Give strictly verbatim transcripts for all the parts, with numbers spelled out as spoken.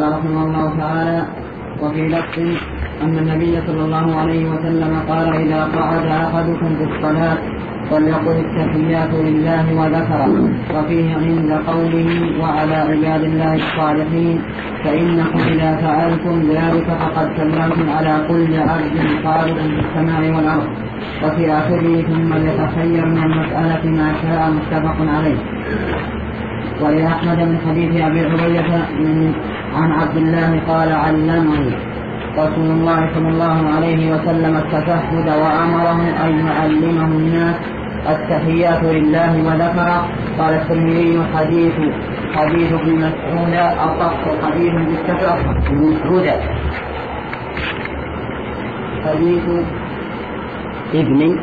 رحمه الله تعالى. وفي لفظ أن النبي صلى الله عليه وسلم قال: إذا قعد أحدكم في الصلاة فليقل التحيات لله وذكره. وفيه عند قوله: وعلى عباد الله الصالحين، فإنكم إذا فعلتم ذلك فقد سلمتم على كل عبد خالق في السماء والأرض. وفي آخره: ثم يتخير من المسألة ما شاء. متفق عليه. ولأحمد من حديث أبي هريرة عن عبد الله قال: علمني رسول الله صلى الله عليه وسلم التشهد وأمره أن يعلمه الناس التحيات لله وذكره. قال الترمذي: حديث حديث ابن مسعود أصح حديث بالتشهد. حديث ابن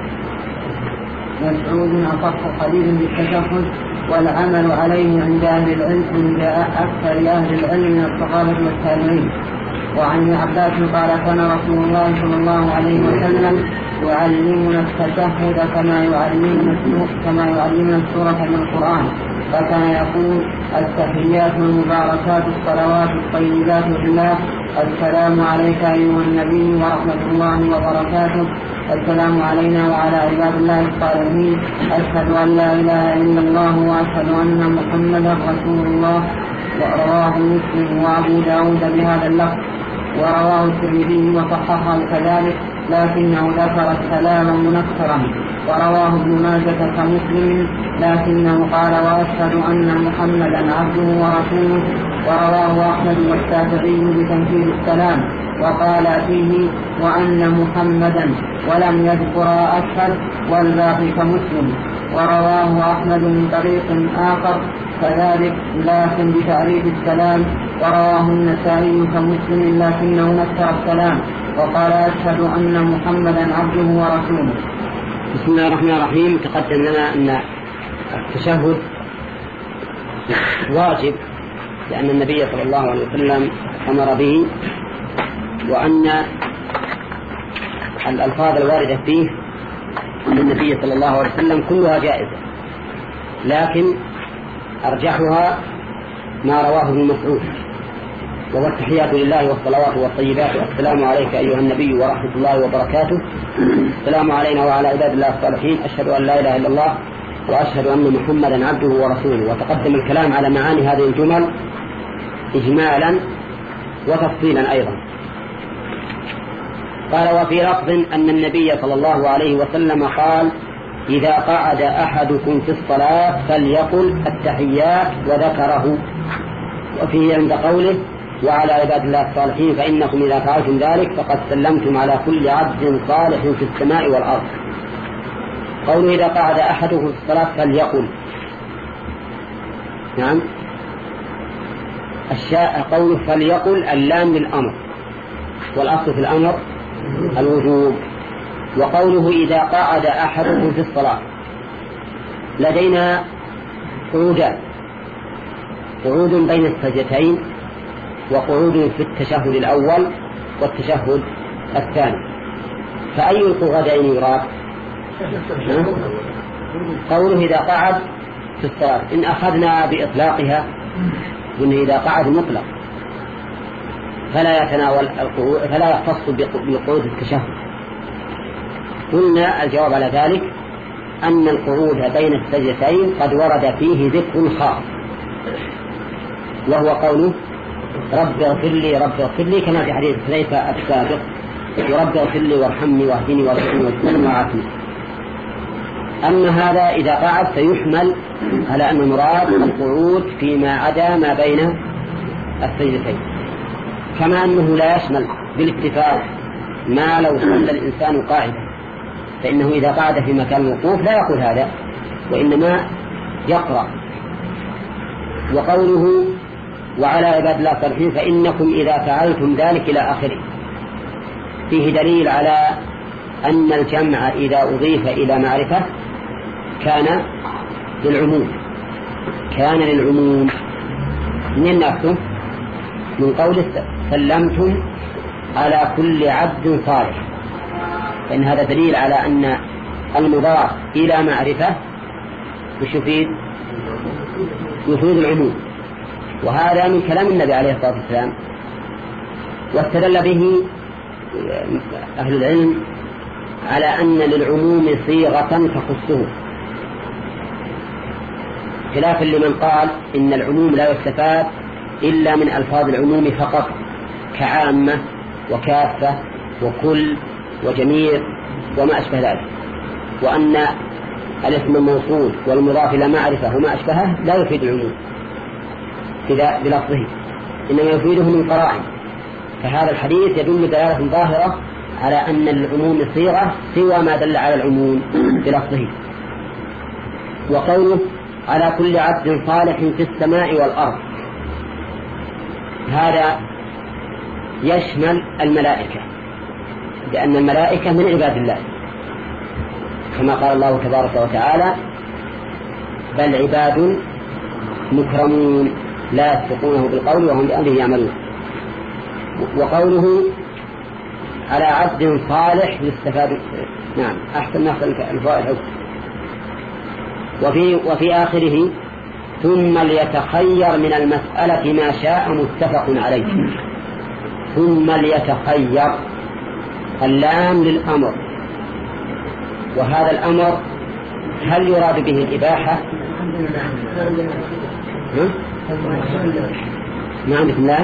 مسعود أصح حديث بالتشهد، والعمل عليه عند أهل العلم عند أكثر أهل العلم من الصحابة والتابعين. وعن ابن عباس قال: كان رسول الله صلى الله عليه وسلم يعلمنا التشهد كما يعلمنا كما يعلمنا السورة من القرآن، فكان يقول: التحيات والمباركات الصلوات الطيبات لله، السلام عليك أيها النبي ورحمة الله وبركاته، السلام علينا وعلى عباد الله الصالحين، أشهد أن لا إله إلا الله وأشهد أن محمدا رسول الله. ورواه مسلم وأبو داود بهذا اللفظ، ورواه الترمذي وصححه كذلك، لكنه ذكر السلام منكرا. ورواه ابن ماجه كمسلم، لكنه قال: وأشهد أن محمدا عبده ورسوله. ورواه أحمد والشافعي بتنكير السلام، وقال فيه: وأن محمدا، ولم يذكر أشهد، والباقي كمسلم. ورواه أحمد من طريق آخر كذلك لكن بتعريف السلام. ورواه النسائي كمسلم لكنه نكر السلام وقال: أشهد أن محمدا عبده ورسوله. بسم الله الرحمن الرحيم. تقدم لنا أن التشهد واجب لأن النبي صلى الله عليه وسلم أمر به، وأن الألفاظ الواردة فيه من النبي صلى الله عليه وسلم كلها جائزة، لكن أرجحها ما رواه ابن مسعود، وهو التحيات لله والصلوات والطيبات، السلام عليك أيها النبي ورحمة الله وبركاته، السلام علينا وعلى عباد الله الصالحين، أشهد أن لا إله إلا الله وأشهد أن محمدا عبده ورسوله. وتقدم الكلام على معاني هذه الجمل إجمالا وتفصيلا أيضا. قال: وفي لفظ أن النبي صلى الله عليه وسلم قال: إذا قعد أحدكم في الصلاة فليقل التحيات وذكره. وفيه عند قوله: وعلى عباد الله الصالحين، فإنكم إذا فعلتم ذلك فقد سلمتم على كل عبد صالح في السماء والأرض. قوله: إذا قعد أحدكم في الصلاة فليقل، نعم، الشاء قوله فليقل اللام للأمر، والأصل في الأمر الوجوب. وقوله: إذا قعد أحدكم في الصلاة، لدينا قعودان: قعود بين السجدتين، وقعود في التشهد الأول والتشهد الثاني. فأي القعودين يراد؟ قوله إذا قعد في الصلاة، إن أخذنا بإطلاقها وإن إذا قعد مطلق فلا يتناول القعود، فلا يختص بقعود التشهد. قلنا الجواب على ذلك أن القعود بين السجدتين قد ورد فيه ذكر خاص، وهو قوله: رب اغفر لي رب اغفر لي، كما في حديث حذيفة السابق: ورب اغفر لي وارحمني واهدني وارحمني واجبرني وعافني. أما هذا إذا قعد فيحمل على أن المراد القعود فيما عدا ما بين السجدتين، كما أنه لا يشمل بالاتفاق ما لو صلى الإنسان قاعدا، فإنه إذا قعد في مكان الوقوف لا يقول هذا، وإنما يقرأ. وقوله: وعلى عباد الله الصالحين، فإنكم إذا فعلتم ذلك إلى آخره، فيه دليل على أن الجمع إذا أضيف إلى معرفة كان للعموم، كان للعموم. من نفسه من قول سلمتم على كل عبد صالح، فإن هذا دليل على أن المضاف إلى معرفة وش يفيد؟ يفيد العموم. وهذا من كلام النبي عليه الصلاة والسلام، واستدل به أهل العلم على أن للعموم صيغة تخصه، خلافا لمن قال إن العموم لا يستفاد إلا من ألفاظ العموم فقط، كعامة وكافة وكل وجميع وما أشبه ذلك، وأن الاسم الموصول والمضاف إلى معرفة وما أشبهه لا يفيد العموم بلفظه، إنما يفيده من قرائن. فهذا الحديث يدل دلالة ظاهرة على أن العموم صيغة سوى ما دل على العموم بلفظه. وقوله على كل عبد صالح في السماء والأرض، هذا يشمل الملائكة، لأن الملائكة من عباد الله، كما قال الله تبارك وتعالى بل عباد مكرمون لا يسبقونه بالقول وهم بأمره يعملون. وقوله على عبد صالح يستفاد، نعم أحسن نحن الفائد. وفي, وفي آخره ثم ليتخير من المسألة ما شاء متفق عليه. ثم ليتخير، اللام للأمر، وهذا الأمر هل يراد به الإباحة؟ ما عندك اللام؟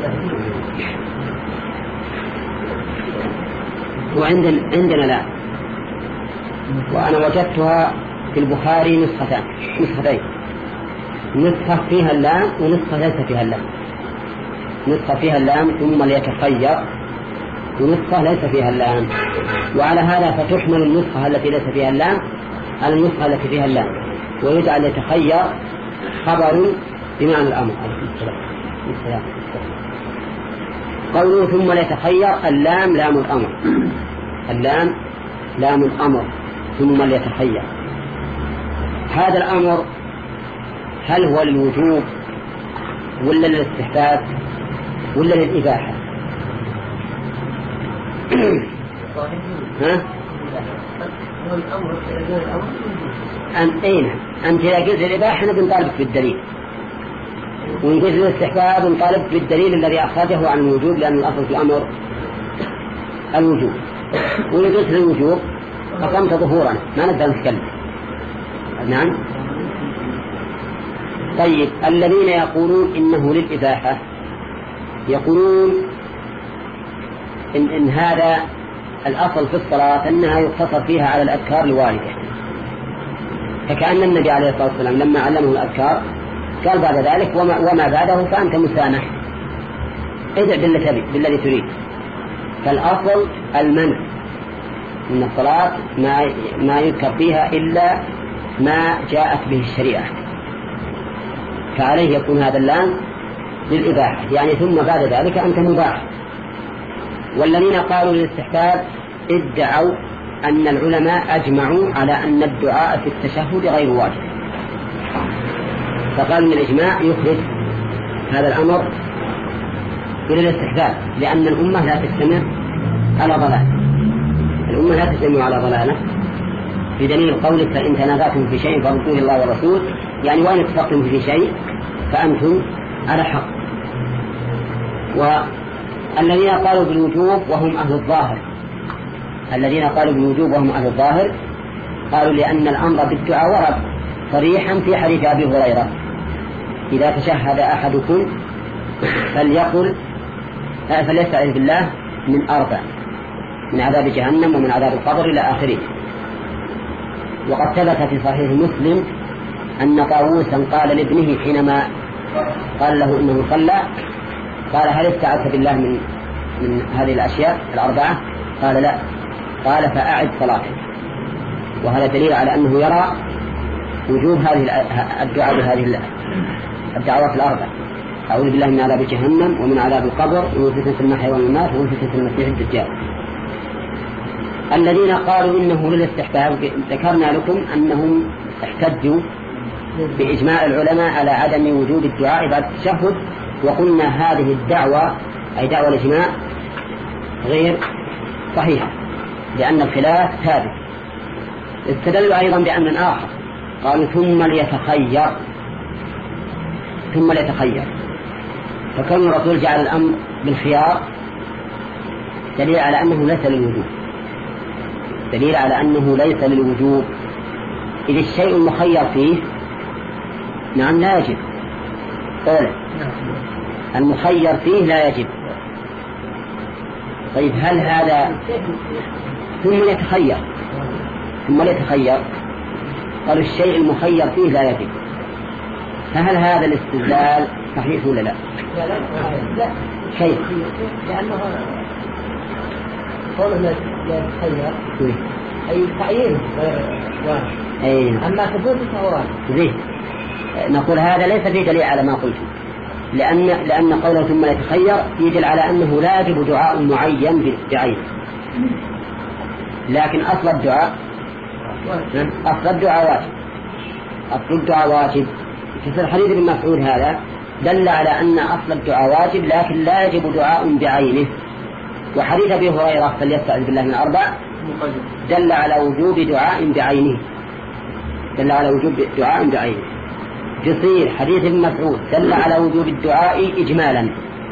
وعندنا عندنا لا، وأنا وجدتها في البخاري نسختان نسختين، نسخة فيها اللام ونسخة ليس فيها اللام. نسخة فيها اللام ثم ليتخير، ونسخة ليس فيها اللام، وعلى هذا فتحمل النسخة التي ليس فيها اللام على النسخة التي فيها اللام، ويجعل يتخير خبر بمعنى الأمر. قوله ثم ليتخير، اللام لام الأمر، اللام لام الأمر ثم ليتخير. هذا الأمر هل هو للوجوب ولا للاستحباب ولا للإباحة؟ ها؟ أنت أين؟ أنت إذا قلت الإباحة بنطالبك بالدليل، وإن قلت الاستحباب بنطالبك بالدليل الذي أخرجه عن الوجوب، لأن الأصل في الأمر الوجوب. وإن قلت الوجوب أقمت ظهورا ما نقدر نتكلم. نعم. طيب الذين يقولون إنه للإباحة يقولون إن, إن هذا الأصل في الصلاة أنها يقتصر فيها على الأذكار الواردة، فكأن النبي عليه الصلاة والسلام لما علمه الأذكار قال بعد ذلك وما, وما بعده فأنت مسامح، ادع بالذي تريد. فالأصل المنع من الصلاة ما, ما يذكر فيها إلا ما جاءت به الشريعة، فعليه يكون هذا اللام للإباحة، يعني ثم بعد ذلك أنت مباح. والذين قالوا للاستحباب ادعوا أن العلماء أجمعوا على أن الدعاء في التشهد غير واجب، فقالوا أن الإجماع يخرج هذا الأمر إلى الاستحباب، لأن الأمة لا تجتمع على ضلال، الأمة لا تجتمع على ضلالة، بدليل قولك فإن تنازعتم في شيء فردوه الله والرسول، يعني وإن اتفقتم في شيء فأنتم على حق. والذين قالوا بالوجوب وهم أهل الظاهر، الذين قالوا بالوجوب وهم أهل الظاهر قالوا لأن الأمر بالدعاء ورد صريحا في حديث أبي هريرة إذا تشهد أحدكم فليقل فليستعذ بالله من أربع، من عذاب جهنم ومن عذاب القبر إلى آخره. وقد ثبت في صحيح مسلم أن طاووسا قال لابنه حينما قال له إنه صلى قال هل استعذت بالله من من هذه الأشياء الأربعة؟ قال لا. قال فأعد صلاتك. وهذا دليل على أنه يرى وجوب هذه الدعاء بهذه الدعوات الأربع: أعوذ بالله من عذاب جهنم ومن عذاب القبر ومن فتنة المحيا والممات ومن فتنة المسيح الدجال. الذين قالوا إنه للاستحباب ذكرنا لكم أنهم احتجوا بإجماع العلماء على عدم وجود الدعاء بعد التشهد، وقلنا هذه الدعوة أي دعوة الإجماع غير صحيحة لأن الخلاف ثابت. استدلوا أيضا بأمر آخر، قالوا ثم ليتخير، ثم ليتخير. فكون الرسول جعل الأمر بالخيار دليل على أنه ليس للوجوب، دليل على أنه ليس للوجوب. إذ الشيء المخير فيه نعم لا يجب، قوله المخير فيه لا يجب. طيب هل هذا ثم يتخير ثم يتخير قالوا الشيء المخير فيه لا يجب، فهل هذا الاستدلال صحيح ولا لا؟ لا لا لا كيف؟ لأنه قوله لا يتخير أي تعيين واجب، أما ثبوته فهو واجب. زين، نقول هذا ليس فيه دليل على ما قلت، لأن لأن قوله ثم يتخير يدل على أنه لا يجب دعاء معين بعينه، لكن أصل الدعاء أصل الدعاء واجب، أصل الدعاء واجب. في الحديث ابن مسعود هذا دل على أن أصل الدعاء واجب لكن لا يجب دعاء بعينه. وحديث أبي هريرة فليستعذ بالله من أربع دل على وجوب دعاء بعينه، دل على وجوب دعاء بعينه. جصير حديث ابن مسعود دل على وجوب الدعاء إجمالا،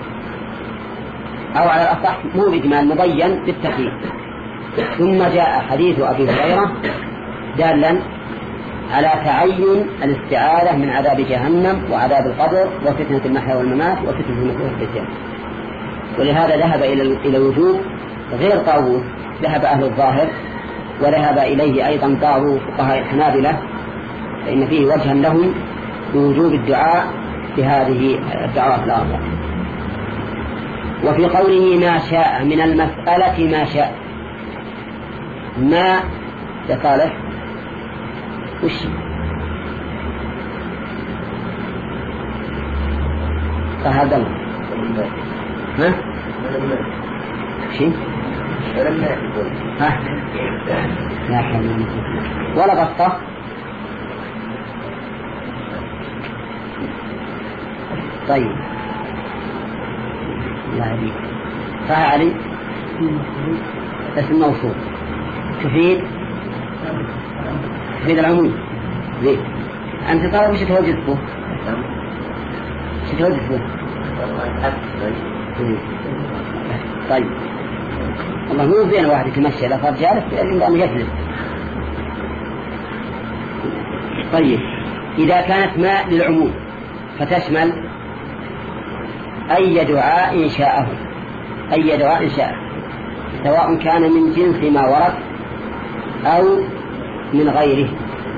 أو على الأصح مو إجمال مبين بالتحقيق. ثم جاء حديث أبي هريرة دالا على تعين الاستعاذة من عذاب جهنم وعذاب القبر وفتنة المحيا والممات وفتنة المسيح الدجال. ولهذا ذهب إلى الوجوب غير طاووس، ذهب أهل الظاهر وذهب إليه أيضا بعض فقهاء الحنابلة، فإن فيه وجها لهم بوجوب الدعاء بهذه الدعوات الأربع. وفي قوله ما شاء من المسألة ما شاء، ما يا صالح وش فهذا الله ها شيء ها لا حول ولا قصة طيب لا عليك فها علي اسم موصول تفيد تفيد العموم. زين أنت ترى وش توجد به وش توجد به طيب والله مو زين واحد يتمشى لا صار جالس لأنه يجلس. طيب إذا كانت ماء للعموم فتشمل أي دعاء شاءه، أي دعاء شاءه سواء كان من جنس ما ورد أو من غيره.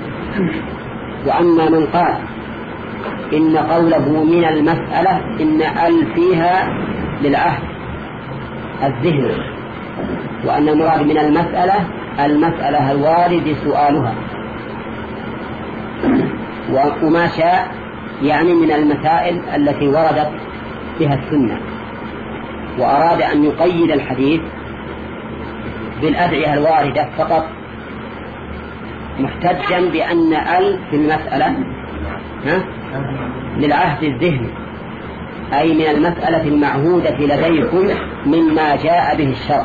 وأما من قال إن قوله من المسألة إن ال فيها للعهد الذهن، وأن المراد من المسألة المسألة الوارد سؤالها، وما شاء يعني من المسائل التي وردت بها السنة، وأراد أن يقيد الحديث بالأدعية الواردة فقط، محتجا بأن ال في المسألة ها للعهد الذهني، أي من المسألة المعهودة لديكم مما جاء به الشرع،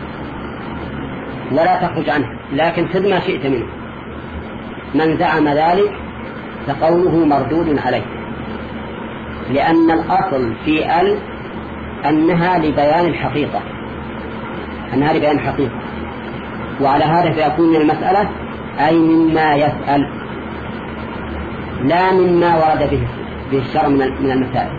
ولا تخرج عنه لكن خذ ما شئت منه. من زعم ذلك فقوله مردود عليه، لأن الأصل في ال أنها لبيان الحقيقة، أنها لبيان الحقيقة، وعلى هذا فيكون من المسألة أي مما يسأل لا مما ورد به به الشرع من المسائل.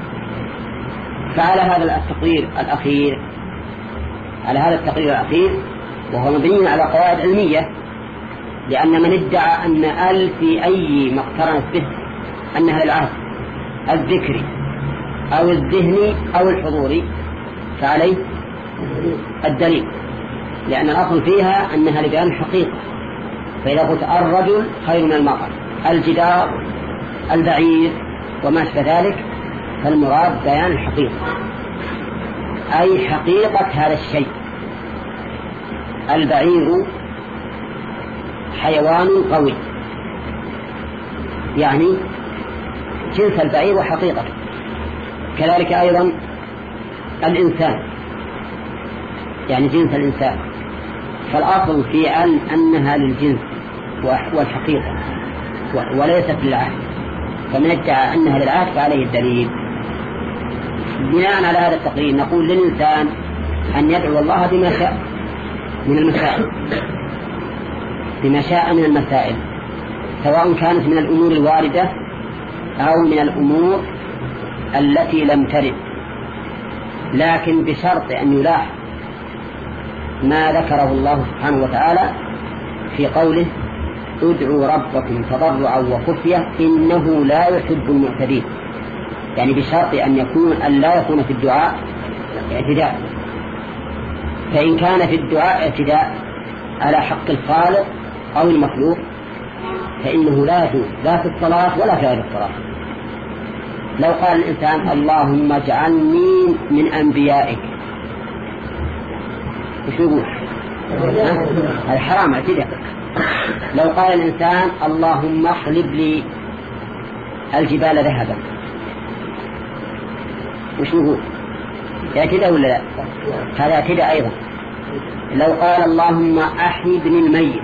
فعلى هذا التقرير الأخير على هذا التقرير الأخير وهو مبني على قواعد علمية، لأن من ادعى أن ال في أي ما اقترنت به أنها للعهد الذكري أو الذهني أو الحضوري فعليه الدليل، لأن الأصل فيها أنها لبيان الحقيقة. فإذا قلت الرجل خير من المرأة، الجدار، البعير وما شابه ذلك، فالمراد بيان الحقيقة، أي حقيقة هذا الشيء. البعير حيوان قوي، يعني جنس البعير وحقيقته. كذلك أيضا الإنسان، يعني جنس الإنسان، فالأصل في أن أنها للجنس والحقيقة وليست للعهد. فمن ادعى أنها للعهد فعليه الدليل. بناء على هذا التقرير نقول للإنسان أن يدعو الله بما شاء من المسائل بما شاء من المسائل سواء كانت من الأمور الواردة أو من الأمور التي لم ترد، لكن بشرط أن يلاحظ ما ذكره الله سبحانه وتعالى في قوله ادعوا ربكم تضرعا وخفية إنه لا يحب المعتدين، يعني بشرط أن يكون أن لا يكون في الدعاء اعتداء. فإن كان في الدعاء اعتداء على حق الخالق أو المخلوق فإنه لا يجوز لا في الصلاة ولا في غير الصلاة. لو قال الإنسان اللهم اجعلني من أنبيائك وش يقول؟ هذا حرام اعتداء. لو قال الإنسان اللهم اخلب لي الجبال ذهبا وش يقول؟ اعتداء ولا لا؟ هذا اعتداء أيضا. لو قال اللهم أحي ابن الميت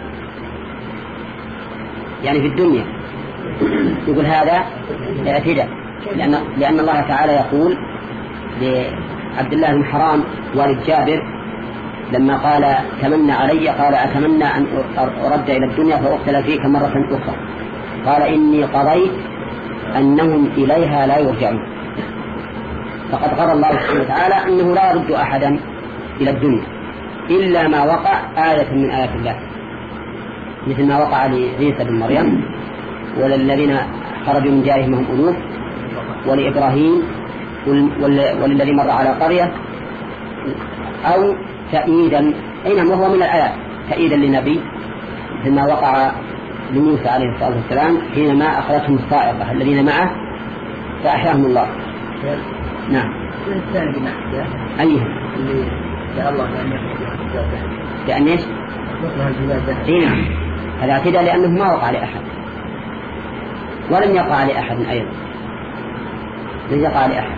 يعني في الدنيا يقول هذا اعتداء، لأن, لأن الله تعالى يقول لعبد الله بن حرام والد جابر لما قال تمنى علي قال أتمنى أن أرد إلى الدنيا فأقتل فيك مرة أخرى، قال إني قضيت أنهم إليها لا يرجعون. فقد قضى الله سبحانه وتعالى أنه لا يرد أحدا إلى الدنيا إلا ما وقع آية من آيات الله، مثل ما وقع لعيسى بن مريم وللذين خرجوا من ديارهم هم ألوف، ولإبراهيم وللذي مر على قرية، أو تأييدا أينما وهو من الآيات تأييدا لنبي، مثل ما وقع لموسى عليه الصلاة والسلام حينما أخذتهم الصاعقة الذين معه فأحياهم الله. نعم. أيها الله لأن إيش؟ نعم هذا اعتداء لأنه ما وقع لأحد ولم يقع لأحد أيضا، لم يقع لأحد.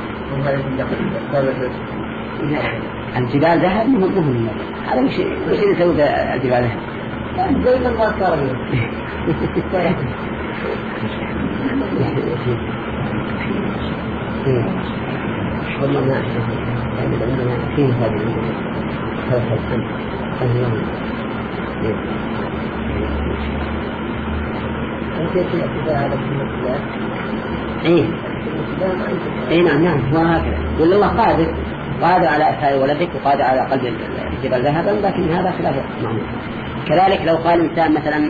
الجبال ذهب مهم مهم هذا مش مش يسوي الجبال ذهب زي ما قال كاربي والله ما أعرف عندنا فيه هذه ثلاثة سنين اليوم أنت الاعتداء على المسلمين. إيه إيه نعم نعم هو هكذا. ولا الله قادر قادر على إحياء ولدك وقادر على قلب الجبل ذهبا، لكن هذا خلاف معمول. كذلك لو قال إنسان مثلا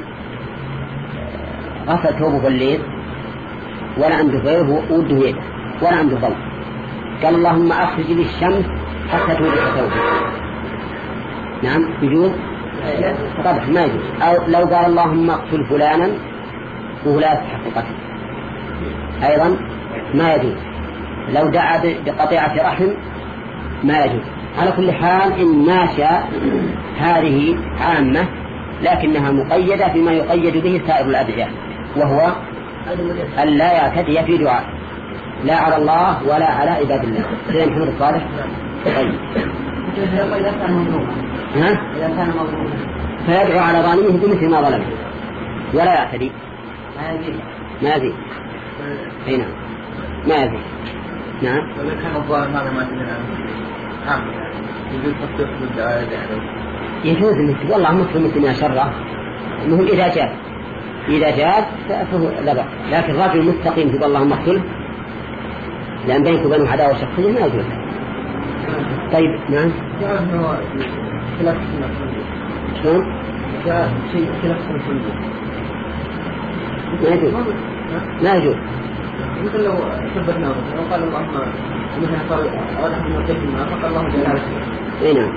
غسل ثوبه الليل ولا عنده غيره وده يده ولا عنده ضوء، قال اللهم أخرج لي الشمس حتى تولد ثوبه، نعم يجوز؟ طبعا ما يجوز. أو لو قال اللهم اقتل فلانا وهو لا يستحق قتله أيضا ما يجوز. لو دعا بقطيعة رحم ما يجوز. على كل حال إن ماشى هذه عامة لكنها مقيدة بما يقيد به سائر الأدعية، وهو أن لا يعتدي في دعاء لا على الله ولا على عباد الله. سيدنا محمد الصالح طيب ها؟ فيدعو على ظالمه بمثل ما ظلمه ولا يعتدي ما يزيد. أي نعم ما يزيد. نعم ولكن كان الظالم هذا ما تدري عنه يجوز تصديق بالدعاء يجوز انك تقول اللهم اغفر مثلنا شره، المهم اذا جاز اذا جاز فهو لا بأس، لكن الرجل مستقيم تقول اللهم اغفر لان بينك وبينه عداوه شخصيه ما يجوز. طيب نعم شلون؟ شيء خلاف سنة ما يجوز ما يجوز. مثل لو ثبتنا لو قال اللهم مثلا قال ونحن مرتكبنا فقال اللهم جل وعلا. اي نعم.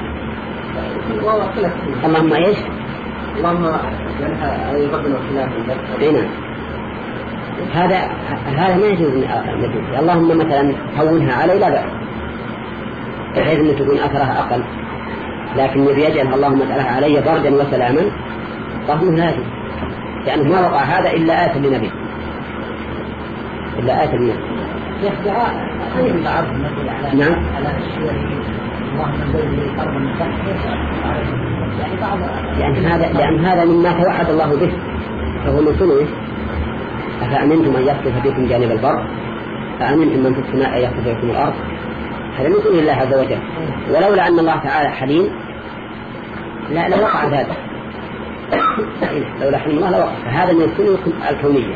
اللهم ايش؟ اللهم يعني يقبل الخلاف. اي نعم. هذا هذا ما يجوز. اللهم مثلا هونها علي لا بأس بحيث ان تكون اثرها اقل، لكن يبي يجعل اللهم اجعلها علي بردا وسلاما فهو لازم، لانه ما وقع هذا الا آت لنبي إلا آت الناس. شيخ دعاء خير العرض مثل على نعم على الشيء اللهم انزل لي الأرض من تحت يعني بعض لأن هذا لأن هذا مما توحد الله به فهو من سنه أفأمنتم أن يخسف بكم جانب البر فأمنتم من في السماء يخسف بكم الأرض. هذا من سنة الله عز وجل. ولولا أن الله تعالى حليم لا لوقع ذلك، لولا حليم الله لوقع. فهذا من السنة الكونية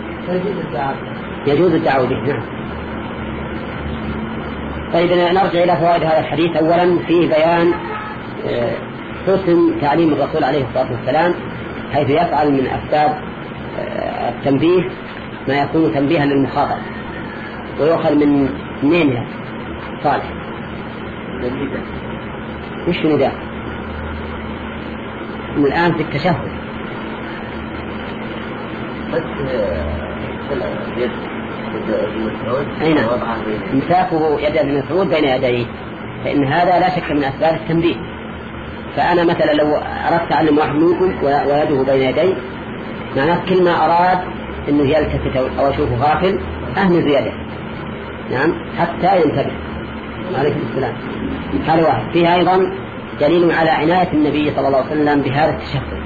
يجوز الدعوة به. نعم. طيب نرجع إلى فوائد هذا الحديث. أولا فيه بيان حسن تعليم الرسول عليه الصلاة والسلام، حيث يفعل من أسباب التنبيه ما يكون تنبيها للمخاطب، ويؤخذ من منها صالح وش نداء من الآن في التشهد بس أين امساكه يد ابن مسعود بين يديه، فإن هذا لا شك من أسباب التنبيه. فأنا مثلا لو أردت أعلم واحد منكم ويده بين يدي، معناه كل ما أراد أنه يلتفت أو أشوفه غافل أهمز يده، نعم، حتى ينتبه. عليكم السلام. هذا واحد. فيها أيضا دليل على عناية النبي صلى الله عليه وسلم بهذا التشهد.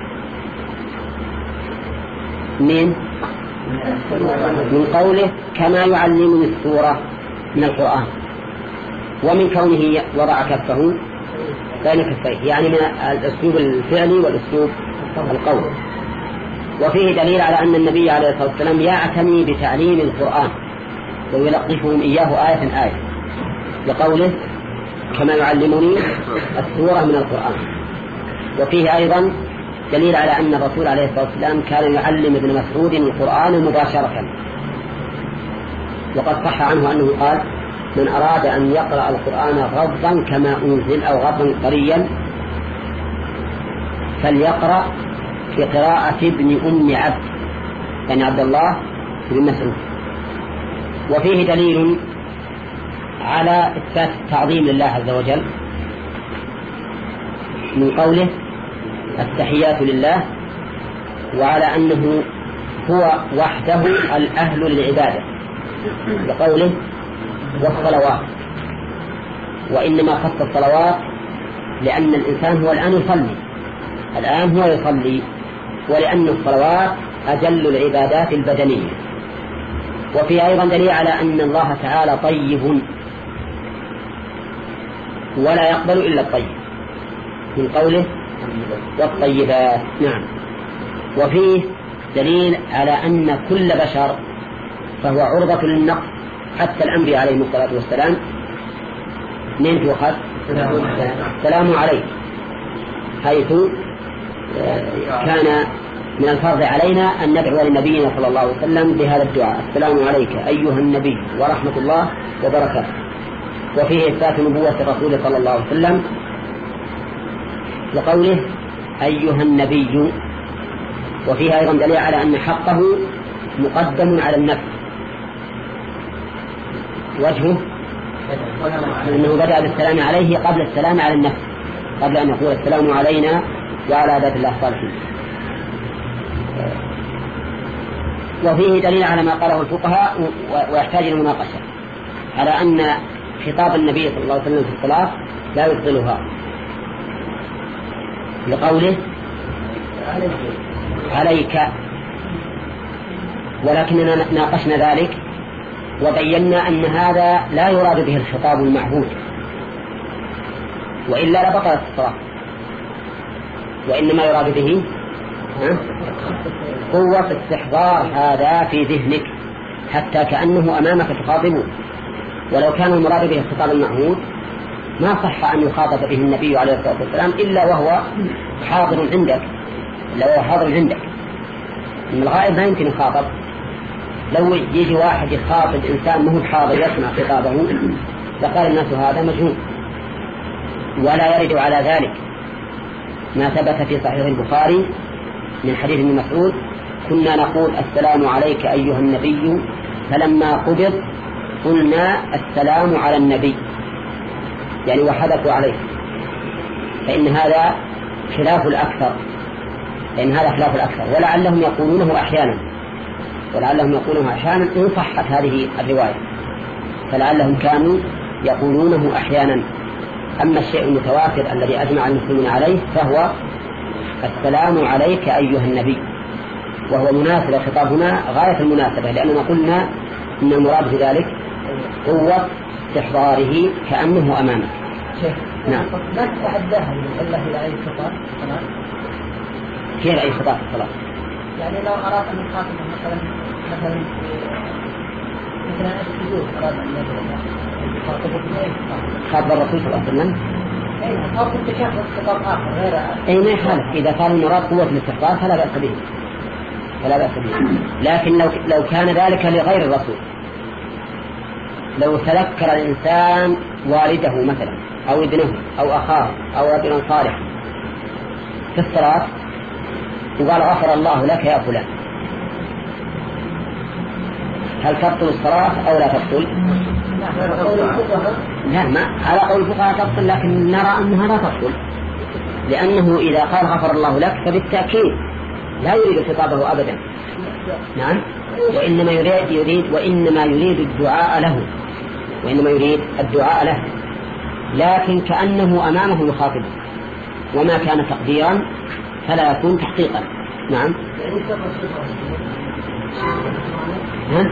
من من قوله كما يعلمني السورة من القرآن، ومن كونه وضع كفه بين كفيه، يعني من الأسلوب الفعلي والأسلوب القولي. وفيه دليل على أن النبي عليه الصلاة والسلام يعتني بتعليم القرآن ويلقفهم إياه آية آية، لقوله كما يعلمني السورة من القرآن. وفيه أيضا دليل على أن الرسول عليه الصلاة والسلام كان يعلم ابن مسعود القرآن مباشرة، وقد صح عنه أنه قال من أراد أن يقرأ القرآن غضا كما أنزل أو غضا طريا فليقرأ في قراءة ابن أم عبد، يعني عبد الله بن مسعود. وفيه دليل على إثبات التعظيم لله عز وجل من قوله التحيات لله، وعلى أنه هو وحده الأهل للعبادة، لقوله والصلوات. وإنما خص الصلوات لأن الإنسان هو الآن يصلي، الآن هو يصلي، ولأن الصلوات أجل العبادات البدنية. وفي أيضا دليل على أن الله تعالى طيب ولا يقبل إلا الطيب من قوله والطيبات. نعم. وفيه دليل على أن كل بشر فهو عرضة للنقص، حتى الأنبياء عليهم الصلاة والسلام من تؤخذ السلام عليه، حيث كان من الفرض علينا أن ندعو لنبينا صلى الله عليه وسلم بهذا الدعاء السلام عليك أيها النبي ورحمة الله وبركاته. وفيه إثبات نبوة الرسول صلى الله عليه وسلم لقوله أيها النبي. وفيها أيضا دليل على أن حقه مقدم على النفس. وجهه أنه بدأ بالسلام عليه قبل السلام على النفس، قبل أن يقول السلام علينا وعلى عباد الله الصالحين. وفيه دليل على ما قاله الفقهاء ويحتاج إلى مناقشة، على أن خطاب النبي صلى الله عليه وسلم في الصلاة لا يبطلها، لقوله عليك. ولكننا ناقشنا ذلك وبينا أن هذا لا يراد به الخطاب المعهود، وإلا لبطلت الصلاة، وإنما يراد به قوة استحضار هذا في ذهنك حتى كأنه أمامك تخاطبه. ولو كان المراد به الخطاب المعهود ما صح أن يخاطب به النبي عليه الصلاة والسلام إلا وهو حاضر عندك، إلا وهو حاضر عندك. من الغائب ما يمكن يخاطب. لو يجي واحد يخاطب إنسان مهم حاضر يسمع خطابه لقال الناس هذا مجنون. ولا يرد على ذلك ما ثبت في صحيح البخاري من حديث ابن مسعود كنا نقول السلام عليك أيها النبي فلما قبض قلنا السلام على النبي، يعني وحدثوا عليه. فإن هذا خلاف الأكثر، فإن هذا خلاف الأكثر، ولعلهم يقولونه أحيانا ولعلهم يقولونه أحيانا إن صحت هذه الرواية، فلعلهم كانوا يقولونه أحيانا. أما الشيء المتواتر الذي أجمع المسلمون عليه فهو السلام عليك أيها النبي، وهو مناسب الخطاب هنا غاية المناسبة، لأننا قلنا إن المراد بذلك قوة استحضاره كأنه أمامك. نعم. ما تتعداها إلا إلى أي خطاب صلاة؟ كيف أي خطاب الصلاة؟ يعني لو أراد أن يخاطب مثلا مثلا مثلا السجود أراد أن يخاطب خاطب الرسول صلى الله عليه وسلم. أو كنت تشاهد خطاب آخر غير. أي ما يخالف، إذا كان المراد قوة الاستحضار فلا بأس به. فلا بأس به. لكن لو لو كان ذلك لغير الرسول، لو تذكر الإنسان والده مثلا أو ابنه أو أخاه أو رجلا صالح في الصلاة وقال غفر الله لك يا فلان، هل تبطل الصلاة أو لا تبطل؟ لا، ما على قول الفقهاء تبطل، لكن نرى أنها لا تبطل، لأنه إذا قال غفر الله لك فبالتأكيد لا يريد خطابه أبدا. نعم. وإنما يريد, يريد وإنما يريد الدعاء له، وإنما يريد الدعاء له، لكن كأنه أمامه يخاطبه، وما كان تقديرا فلا يكون تحقيقا. نعم. ها؟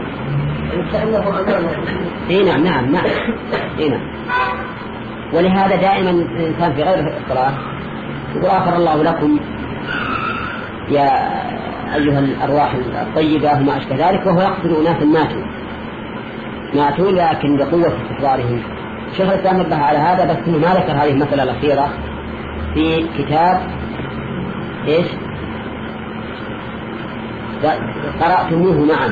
اي نعم نعم نعم اي نعم. ولهذا دائما الإنسان في غير الصلاة يقول غفر الله لكم يا أيها الأرواح الطيبة وما أشبه ذلك، وهو يقصد أناس ماتوا ماتوا لكن بقوة استحضارهم. شيخ الإسلام نبه على هذا، بس إنه ما ذكر هذه المسألة الأخيرة في كتاب إيش قرأتموه معا،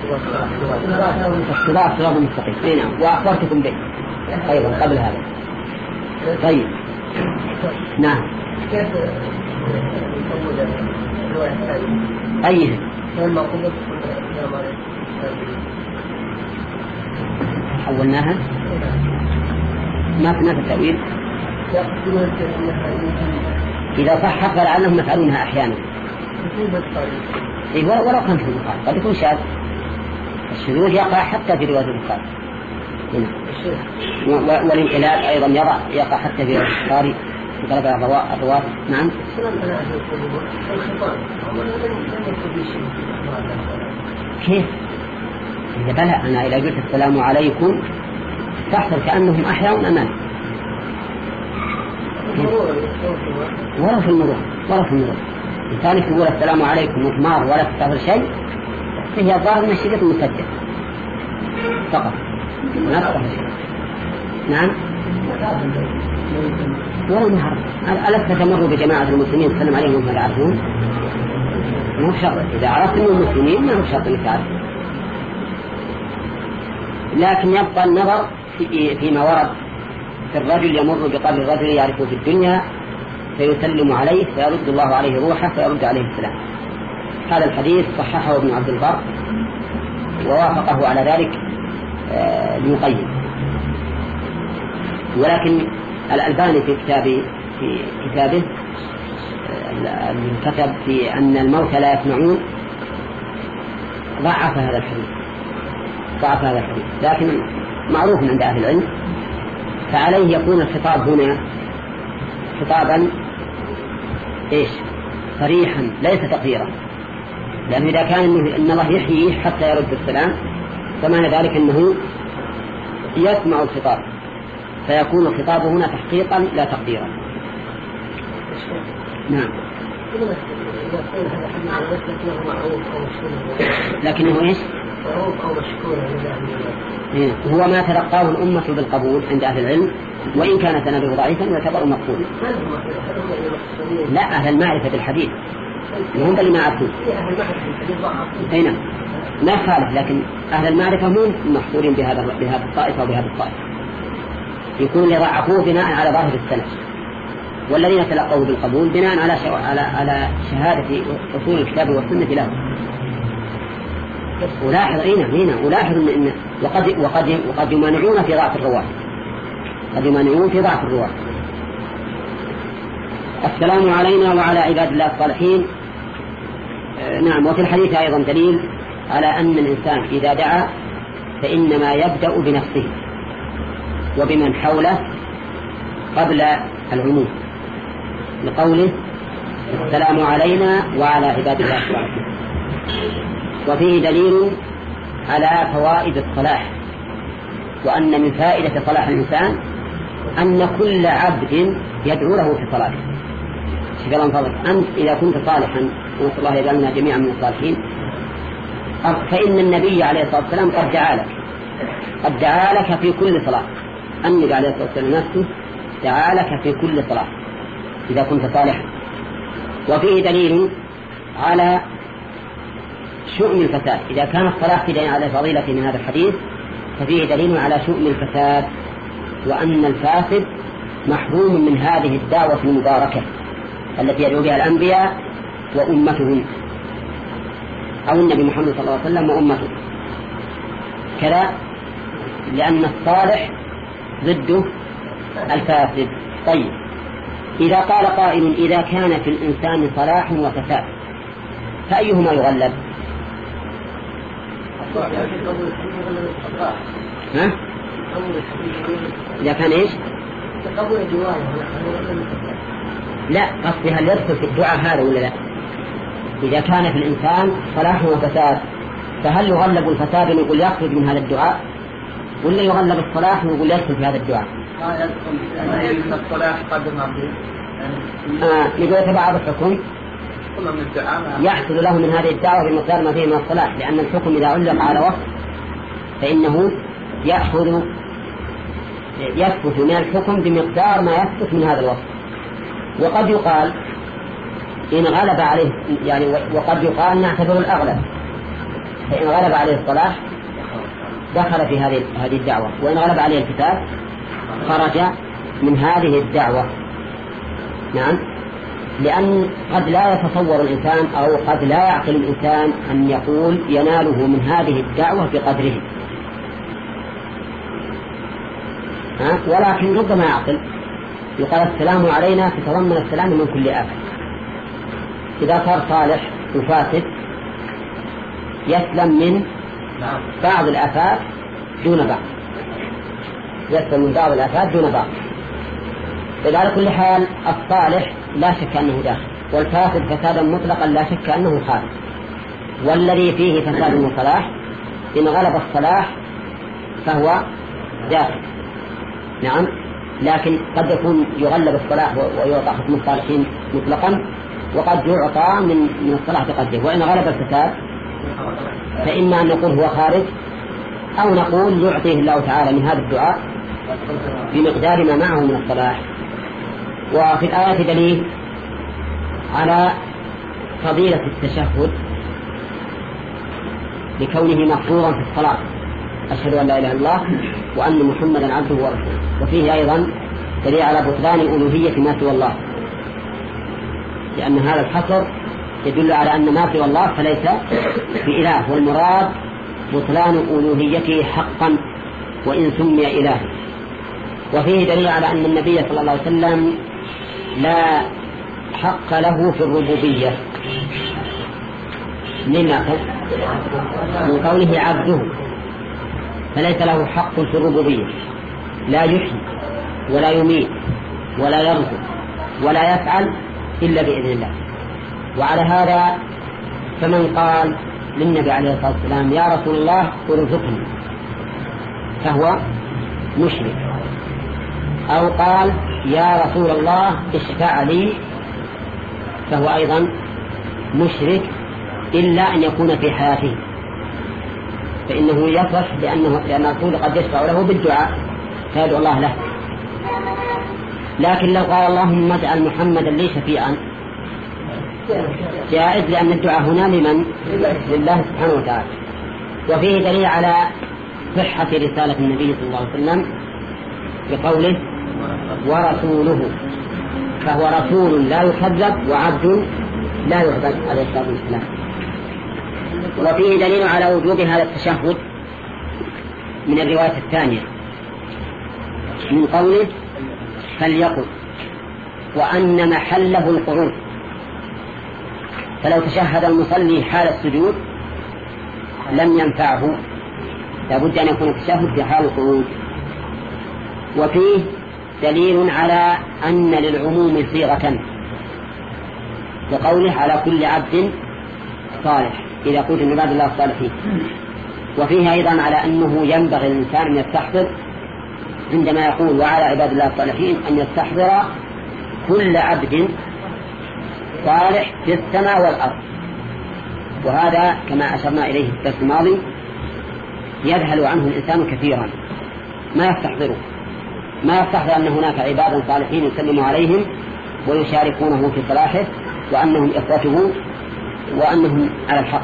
اختلاف صراط المستقيم. اي نعم، وأخبرتكم به أيضا قبل هذا. طيب نعم. أيه حولناها ما كنا في التأويل. إذا صح فلعلهم يفعلونها أحيانا. إيه ولو كان في البخاري قد يكون شاذ. الشذوذ يقع حتى في رواية البخاري، والانقلاب أيضا يقع يقع حتى في البخاري في طلب الرواة. نعم. كيف؟ إذا بلى أنا إذا قلت السلام عليكم تحصل كأنهم أحياء أمامي، ولا في المرور ولا في المرور. الثاني يقول السلام عليكم وثمار ولا تستغفر شيء، فهي الظاهر من الشريط المسجل فقط ما تستغفر شيء. نعم. ولا نهار ألست تمر بجماعة المسلمين تسلم عليهم وهم لا يعرفون؟ ما هو شرط. إذا عرفت أنهم مسلمين ما هو شرط أنك تعرف، لكن يبقى النظر في فيما ورد في الرجل يمر بقبر الرجل يعرفه في الدنيا فيسلم عليه فيرد الله عليه روحه فيرد عليه السلام. هذا الحديث صححه ابن عبد البر ووافقه على ذلك ابن القيم. ولكن الألباني في كتابه في كتابه كتب في أن الموتى لا يسمعون ضعف هذا الحديث ضعف هذا الحديث لكن معروف عند أهل العلم، فعليه يكون الخطاب هنا خطابا إيش صريحا ليس تقديرا، لأنه إذا كان إن الله يحييه حتى يرد السلام فمعنى ذلك أنه يسمع الخطاب، فيكون الخطاب هنا تحقيقا لا تقديرا. نعم. لكنه إيش هو ما تلقاه الأمة بالقبول عند أهل العلم، وإن كان سنده ضعيفا يعتبر مقبولا. لا، أهل المعرفة بالحديث هم اللي ما عرفوا. أين ما خالف، لكن أهل المعرفة هم محصورين بهذا بهذا الطائفة وبهذا الطائفة، يكون اللي ضعفوه بناء على ظاهر السنة، والذين تلقوه بالقبول بناء على شو... على على شهادة أصول الكتاب والسنة له. ولاحظ هنا هنا ولاحظ إن وقد وقد وقد يمانعون في ضعف الرواة، قد يمانعون في ضعف الرواة. السلام علينا وعلى عباد الله الصالحين. آه نعم. وفي الحديث أيضا دليل على أن الإنسان إذا دعا فإنما يبدأ بنفسه وبمن حوله قبل العموم، لقوله السلام علينا وعلى عباد الله الصالحين. وفيه دليل على فوائد الصلاح، وأن من فائدة صلاح الإنسان أن كل عبد يدعو له في صلاته. شكرا فضلك. أنت إذا كنت صالحا، ونسأل الله يجعلنا جميعا من الصالحين، فإن النبي عليه الصلاة والسلام قد دعا لك قد دعا لك في كل صلاة. النبي عليه الصلاة والسلام نفسه دعا لك في كل صلاة إذا كنت صالحا. وفيه دليل على شؤم الفساد. إذا كان الصلاح في دليل على فضيلة من هذا الحديث، ففيه دليل على شؤم الفساد، وأن الفاسد محروم من هذه الدعوة المباركة التي يدعو بها الأنبياء وأمتهم، أو النبي محمد صلى الله عليه وسلم وأمته كذا، لأن الصالح ضده الفاسد. طيب، إذا قال قائل إذا كان في الإنسان صلاح وفساد فأيهما يغلب؟ ها؟ إذا كان إيش؟ لا، قصدي هل يدخل في الدعاء هذا ولا لا؟ إذا كان في الإنسان صلاح وفساد فهل يغلب الفساد ونقول يخرج من هذا الدعاء، ولا يغلب الصلاح ونقول يدخل في هذا الدعاء؟ ما يدخل يعني الصلاح قدر ما فيه. آه يقول بعض الحكم يحصل له من هذه الدعوة بمقدار ما فيه من الصلاح، لأن الحكم إذا علق على وصف فإنه يأخذ يثبت من الحكم بمقدار ما يثبت من هذا الوصف. وقد يقال إن غلب عليه، يعني وقد يقال نعتبر الأغلب، فإن غلب عليه الصلاح دخل في هذه هذه الدعوة، وإن غلب عليه الفساد خرج من هذه الدعوة. نعم، لأن قد لا يتصور الإنسان أو قد لا يعقل الإنسان أن يقول يناله من هذه الدعوة بقدره، ها؟ ولكن ربما يعقل، يقال السلام علينا تتضمن السلام من كل آفة. إذا صار صالح وفاسد يسلم من بعض الآفات دون بعض، يسلم من بعض الآفات دون بعض. إذا على كل حال الصالح لا شك أنه داخل، والفاسد فسادا مطلقا لا شك أنه خارج. والذي فيه فساد وصلاح إن غلب الصلاح فهو داخل. نعم، لكن قد يكون يغلب الصلاح ويعطى حكم الصالحين مطلقا، وقد يعطى من من الصلاح بقدره. وإن غلب الفساد فإما أن نقول هو خارج، أو نقول يعطيه الله تعالى من هذا الدعاء بمقدار ما معه من الصلاح. وفي الآية دليل على فضيلة التشهد لكونه مفروضا في الصلاة، أشهد أن لا إله إلا الله وأن محمدا عبده ورسوله. وفيه أيضا دليل على بطلان الألوهية ما سوى الله، لأن هذا الحصر يدل على أن ما سوى الله فليس بإله، والمراد بطلان ألوهيته حقا وإن سمي إله. وفيه دليل على أن النبي صلى الله عليه وسلم لا حق له في الربوبية من قوله عبده، فليس له حق في الربوبية، لا يحيي ولا يميت ولا يرزق ولا يفعل إلا بإذن الله. وعلى هذا فمن قال للنبي عليه الصلاة والسلام يا رسول الله ارزقني فهو مشرك، أو قال يا رسول الله اشفع لي فهو أيضا مشرك، إلا أن يكون في حياته، فإنه يصح لأنه لأن الرسول قد يشفع له بالدعاء فيدعو الله له. لكن لو قال اللهم اجعل محمدا لي شفيعا جائز، لأن الدعاء هنا لمن؟ لله سبحانه وتعالى. وفيه دليل على صحة رسالة النبي صلى الله عليه وسلم بقوله ورسوله، فهو رسول لا يكذب وعبد لا يعبد عليه الصلاة والسلام. وفيه دليل على وجوب هذا التشهد من الرواية الثانية من قوله فليقل، وأن محله القعود، فلو تشهد المصلي حال السجود لم ينفعه، لابد أن يكون التشهد في حال القعود. وفيه دليل على أن للعموم صيغة، وقوله على كل عبد صالح، إذا قلت من عباد الله الصالحين. وفيه أيضا على أنه ينبغي الإنسان أن يستحضر عندما يقول وعلى عباد الله الصالحين أن يستحضر كل عبد صالح في السماء والأرض. وهذا كما أشرنا إليه في الدرس الماضي يذهل عنه الإنسان كثيرا، ما يستحضره، ما يستحضر أن هناك عبادا صالحين يسلم عليهم ويشاركونه في صلاحه وأنهم إخوته وأنهم على الحق.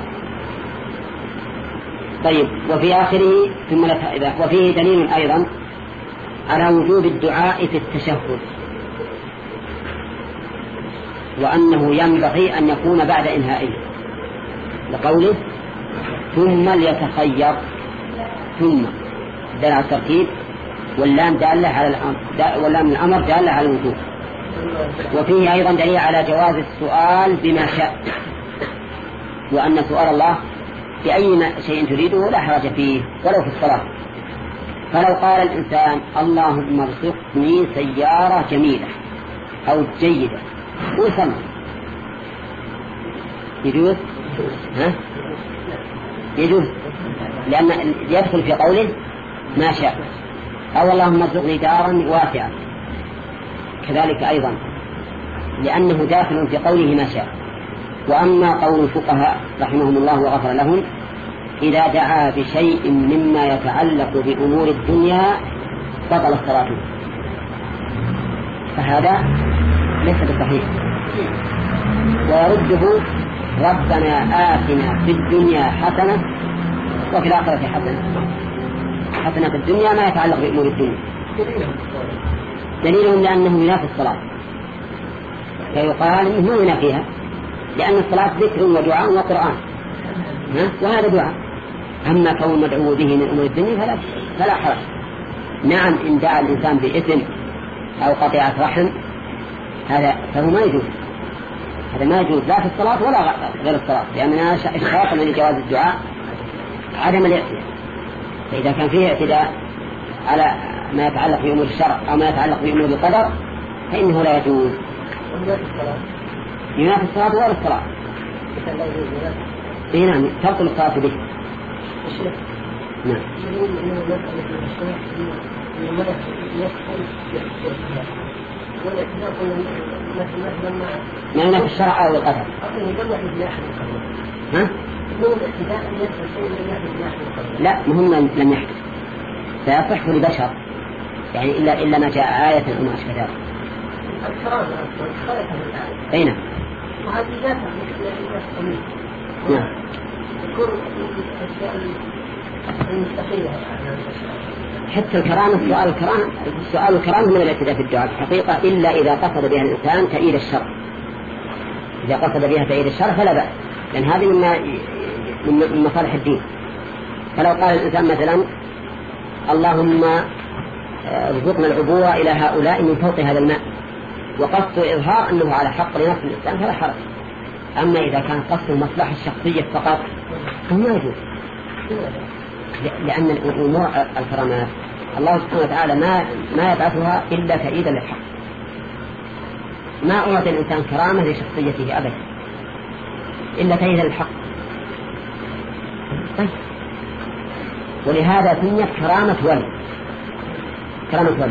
طيب، وفي آخره ثم إذا وفيه دليل أيضا على وجوب الدعاء في التشهد، وأنه ينبغي أن يكون بعد إنهائه، لقوله ثم ليتخير، ثم دل على الترتيب، واللام دالة على الأمر، واللام الأمر دالة على الوجوب. وفيه أيضا دليل على جواز السؤال بما شاء، وأن سؤال الله بأي شيء تريده لا حرج فيه ولو في الصلاة. فلو قال الإنسان اللهم ارزقني سيارة جميلة أو جيدة وصل يجوز؟ ها؟ يجوز، لأن يدخل في قوله ما شاء. أو اللهم ارزقني دارا واسعة كذلك أيضا، لأنه داخل في قوله ما شاء. وأما قول الفقهاء رحمهم الله وغفر لهم إذا دعا بشيء مما يتعلق بأمور الدنيا بطل الصلاة، فهذا ليس بصحيح. ويرده ربنا آتنا في الدنيا حسنة وفي الآخرة حسنة. حسنة في الدنيا ما يتعلق بأمور الدنيا، دليلهم لأنه ينافي الصلاة، فيقال إنه ينافيها، لأن الصلاة ذكر ودعاء وقرآن، وهذا دعاء. أما كون مدعو به من أمور الدنيا فلا, فلا حرج. نعم، إن دعا الإنسان بإثم أو قطيعة رحم هذا فهو ما يجوز، هذا ما يجوز لا في الصلاة ولا غير الصلاة، لأننا اشتراط من جواز الدعاء عدم الاعتداء. فإذا كان فيه اعتداء على ما يتعلق بأمور الشرع أو ما يتعلق بأمور القدر فإنه لا يجوز. ينافي الصلاة ولا الصلاة. إيه نعم، تبطل الصلاة به. نعم. ما ينافي الشرع أو القدر. ها؟ لا، مهم لم يحدث، سيصح لبشر يعني إلا إلا ما جاء آية أو ما أشبه ذلك. أين؟ نعم. حتى الكرامة، سؤال الكرامة، سؤال الكرامة من الاعتداء في الدعاء الحقيقة، إلا إذا قصد بها الإنسان تأييد الشرع. إذا قصد بها تأييد الشرع فلا بأس، لأن هذه من من مصالح الدين. فلو قال الإنسان مثلا اللهم ارزقنا العبور إلى هؤلاء من فوق هذا الماء، وقصد إظهار أنه على حق لنفس الإنسان فلا حرج. أما إذا كان قصد المصلحة الشخصية فقط فما يجوز، لأن الأمور الكرامات الله سبحانه وتعالى ما ما يبعثها إلا تأييدا للحق. ما أعطي الإنسان كرامة لشخصيته أبدا إلا تأييدا للحق. طيب، ولهذا سميت كرامة ولد، كرامة ولد،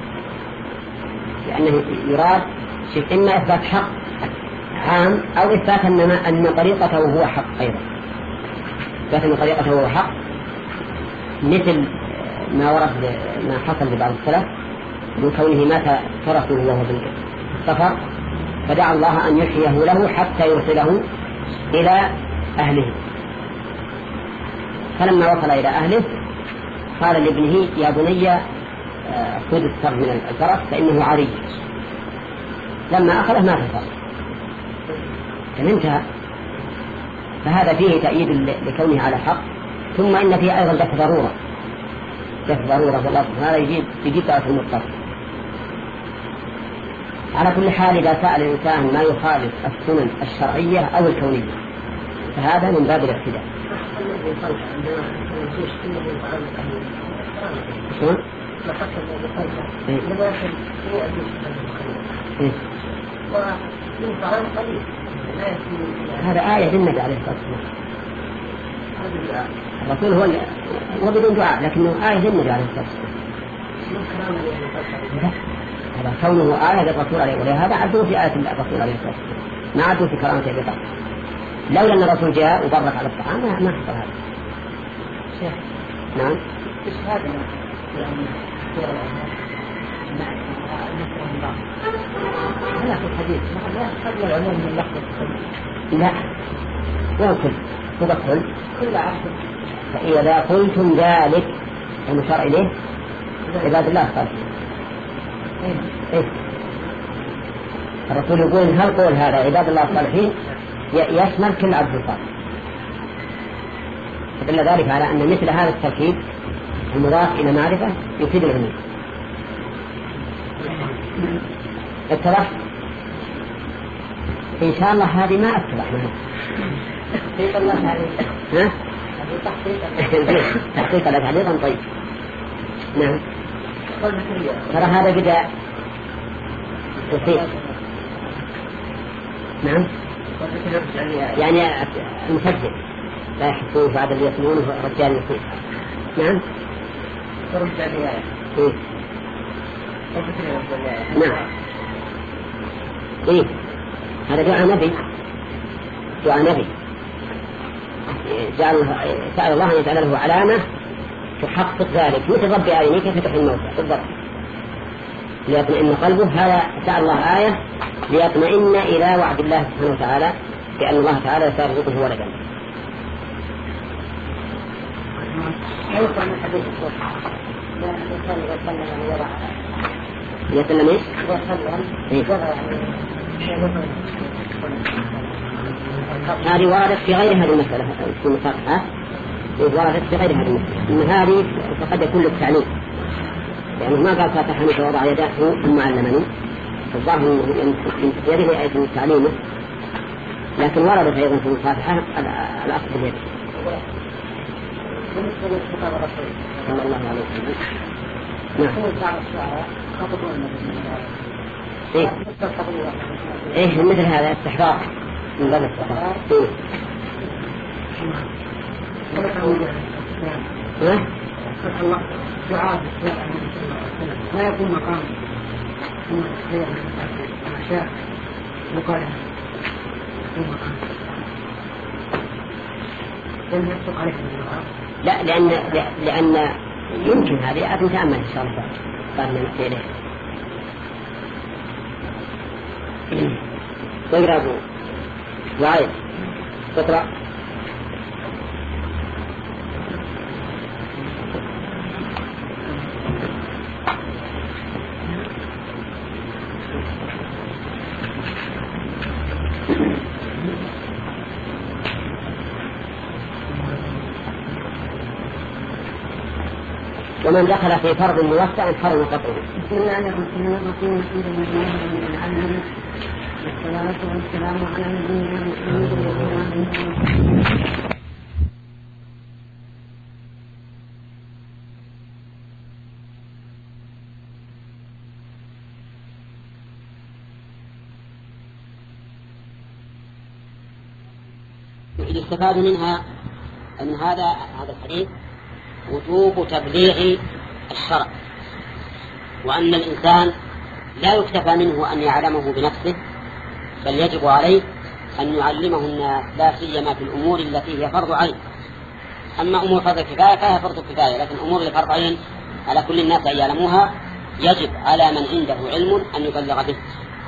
لأنه يراد شيء إما إثبات حق عام أو إثبات أن أن طريقته هو حق أيضا، إثبات أن طريقته هو حق، مثل ما ورد ما حصل لبعض السلف من كونه مات فرسه وهو بالسفر فدعا الله أن يحييه له حتى يوصله إلى أهله، فلما وصل إلى أهله قال لابنه يا بني خذ السر من الفرس فإنه عري، لما أخذه مات الفرس فانتهى. فهذا فيه تأييد لكونه على حق، ثم إن فيه أيضا دفع ضرورة، دفع ضرورة في الأصل، هذا يجيب يجيب طرف المضطر. على كل حال إذا سأل الإنسان ما يخالف السنن الشرعية أو الكونية فهذا من باب الاعتداء. شلون؟ هذا آية للنبي عليه الصلاة والسلام، الرسول هو هو بدون دعاء، لكنه آية للنبي عليه الصلاة والسلام. هذا كونه آية للرسول عليه، ولهذا عدوا في آية الرسول عليه الصلاة والسلام، ما عدوا في كرامة أبي طالب. لولا أن الرسول جاء وبرك على الطعام ما حصل هذا. نعم. إيش هذا؟ هذا في الحديث لا قبل العموم من لحظة. لا وكل تدخل كل عشر. فإذا قلتم ذلك المشار إليه عباد الله الصالحين. إيه؟ الرسول يقول هل قول هذا عباد الله الصالحين يشمل كل عبد صالح، فدل ذلك على أن مثل هذا التركيب المضاف إلى معرفة يفيد العموم. اتضح؟ إن شاء الله هذه ما اتضح منها. تحقيق الله تعالى. ها؟ تحقيق. تحقيق الله تعالى. طيب. نعم. ترى هذا بدأ يصير. نعم. يعني المسجل لا يحسون بعد اللي يسمونه رجال يصير. نعم. إيه؟ نعم. إيه؟ هذا دعاء نبي، دعاء نبي سأل الله أن يجعل له علامة تحقق ذلك، مثل رب عينيك فتح الموتى بالضبط ليطمئن قلبه. هذا سأل الله آية ليطمئن إلى وعد الله سبحانه وتعالى بأن الله تعالى سيرزقه ولدا. يسلم ايش؟ هذه وردت في غير هذه المسألة في المصحح، وردت في غير هذه المسألة. إن هذه فقد يكون للتعليم، يعني ما قال فتحني فوضع يداه ثم علمني، الظاهر من يده آية من تعليمه، لكن وردت أيضا في المصحح الأصل باليد. بالنسبة للخطاب الرسول صلى الله عليه وسلم. نعم. بعض الشعراء خطبون إيه؟ إيه مثل هذا استحضار من باب الاستحضار. إيه؟ ها؟ الله دعاء لا يكون مقام خير أشياء مقالة يكون مقام لم يصدق عليك الدعاء. لا لأن لأن يمكن هذه أن تأمل إن شاء الله بعد ما نأتي إليه. واقرأ أبو وعيد اقرأ. ومن دخل في فرض موسع حرم قطعه. بسم الله الرحمن الرحيم. الحمد لله رب العالمين والصلاة والسلام على نبينا محمد. يستفاد منها من هذا هذا الحديث وجوب تبليغ الشرع، وأن الإنسان لا يكتفى منه أن يعلمه بنفسه، بل يجب عليه أن يعلمه الناس، لا سيما في الأمور التي هي فرض عين. أما أمور فرض الكفاية فهي فرض الكفاية، لكن أمور الفرض عين على كل الناس أن يعلموها يجب على من عنده علم أن يبلغ به.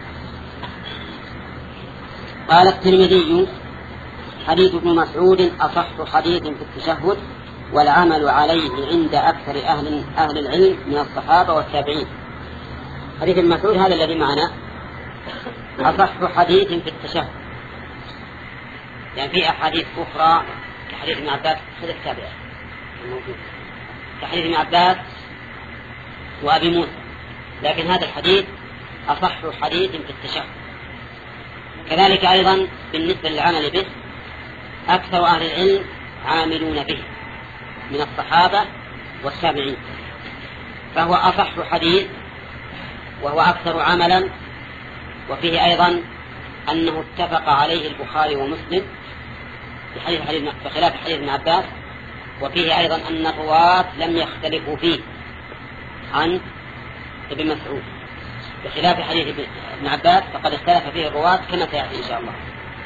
قال الترمذي: حديث ابن مسعود أصح حديث في التشهد، والعمل عليه عند أكثر أهل, أهل العلم من الصحابة والتابعين. حديث ابن مسعود هذا الذي معنا أصح حديث في التشهد، يعني في أحاديث أخرى كحديث ابن عباس خذ التابع كحديث ابن عباس وأبي موسى، لكن هذا الحديث أصح حديث في التشهد. كذلك أيضا بالنسبة للعمل به أكثر أهل العلم عاملون به من الصحابة والتابعين، فهو أصح حديث وهو أكثر عملا. وفيه أيضا أنه اتفق عليه البخاري ومسلم، بحديث حديث بخلاف حديث ابن عباس، وفيه أيضا أن الرواة لم يختلفوا فيه عن ابن مسعود، بخلاف حديث ابن عباس فقد اختلف فيه الرواة كما سيأتي إن شاء الله.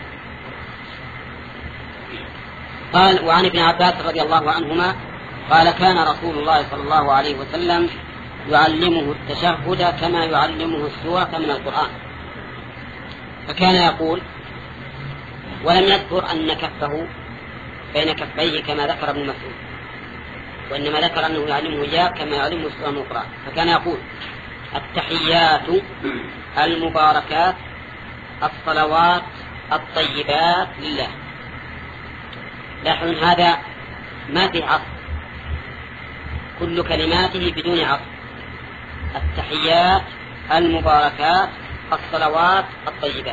قال: وعن ابن عباس رضي الله عنهما قال: كان رسول الله صلى الله عليه وسلم يعلمه التشهد كما يعلمه السورة من القرآن، فكان يقول، ولم يذكر أن كفه بين كفيه كما ذكر ابن مسعود، وإنما ذكر أنه يعلمه إياه كما يعلمه السورة من القرآن، فكان يقول: التحيات المباركات الصلوات الطيبات لله. لاحظوا هذا ما فيه عطف، كل كلماته بدون عطف. التحيات المباركات الصلوات الطيبات.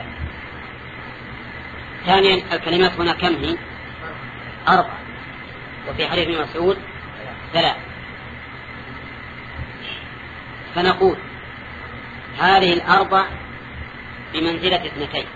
ثانيا الكلمات هنا كم هي؟ أربع، وفي حديث ابن مسعود ثلاث. فنقول هذه الأربع بمنزلة اثنتين،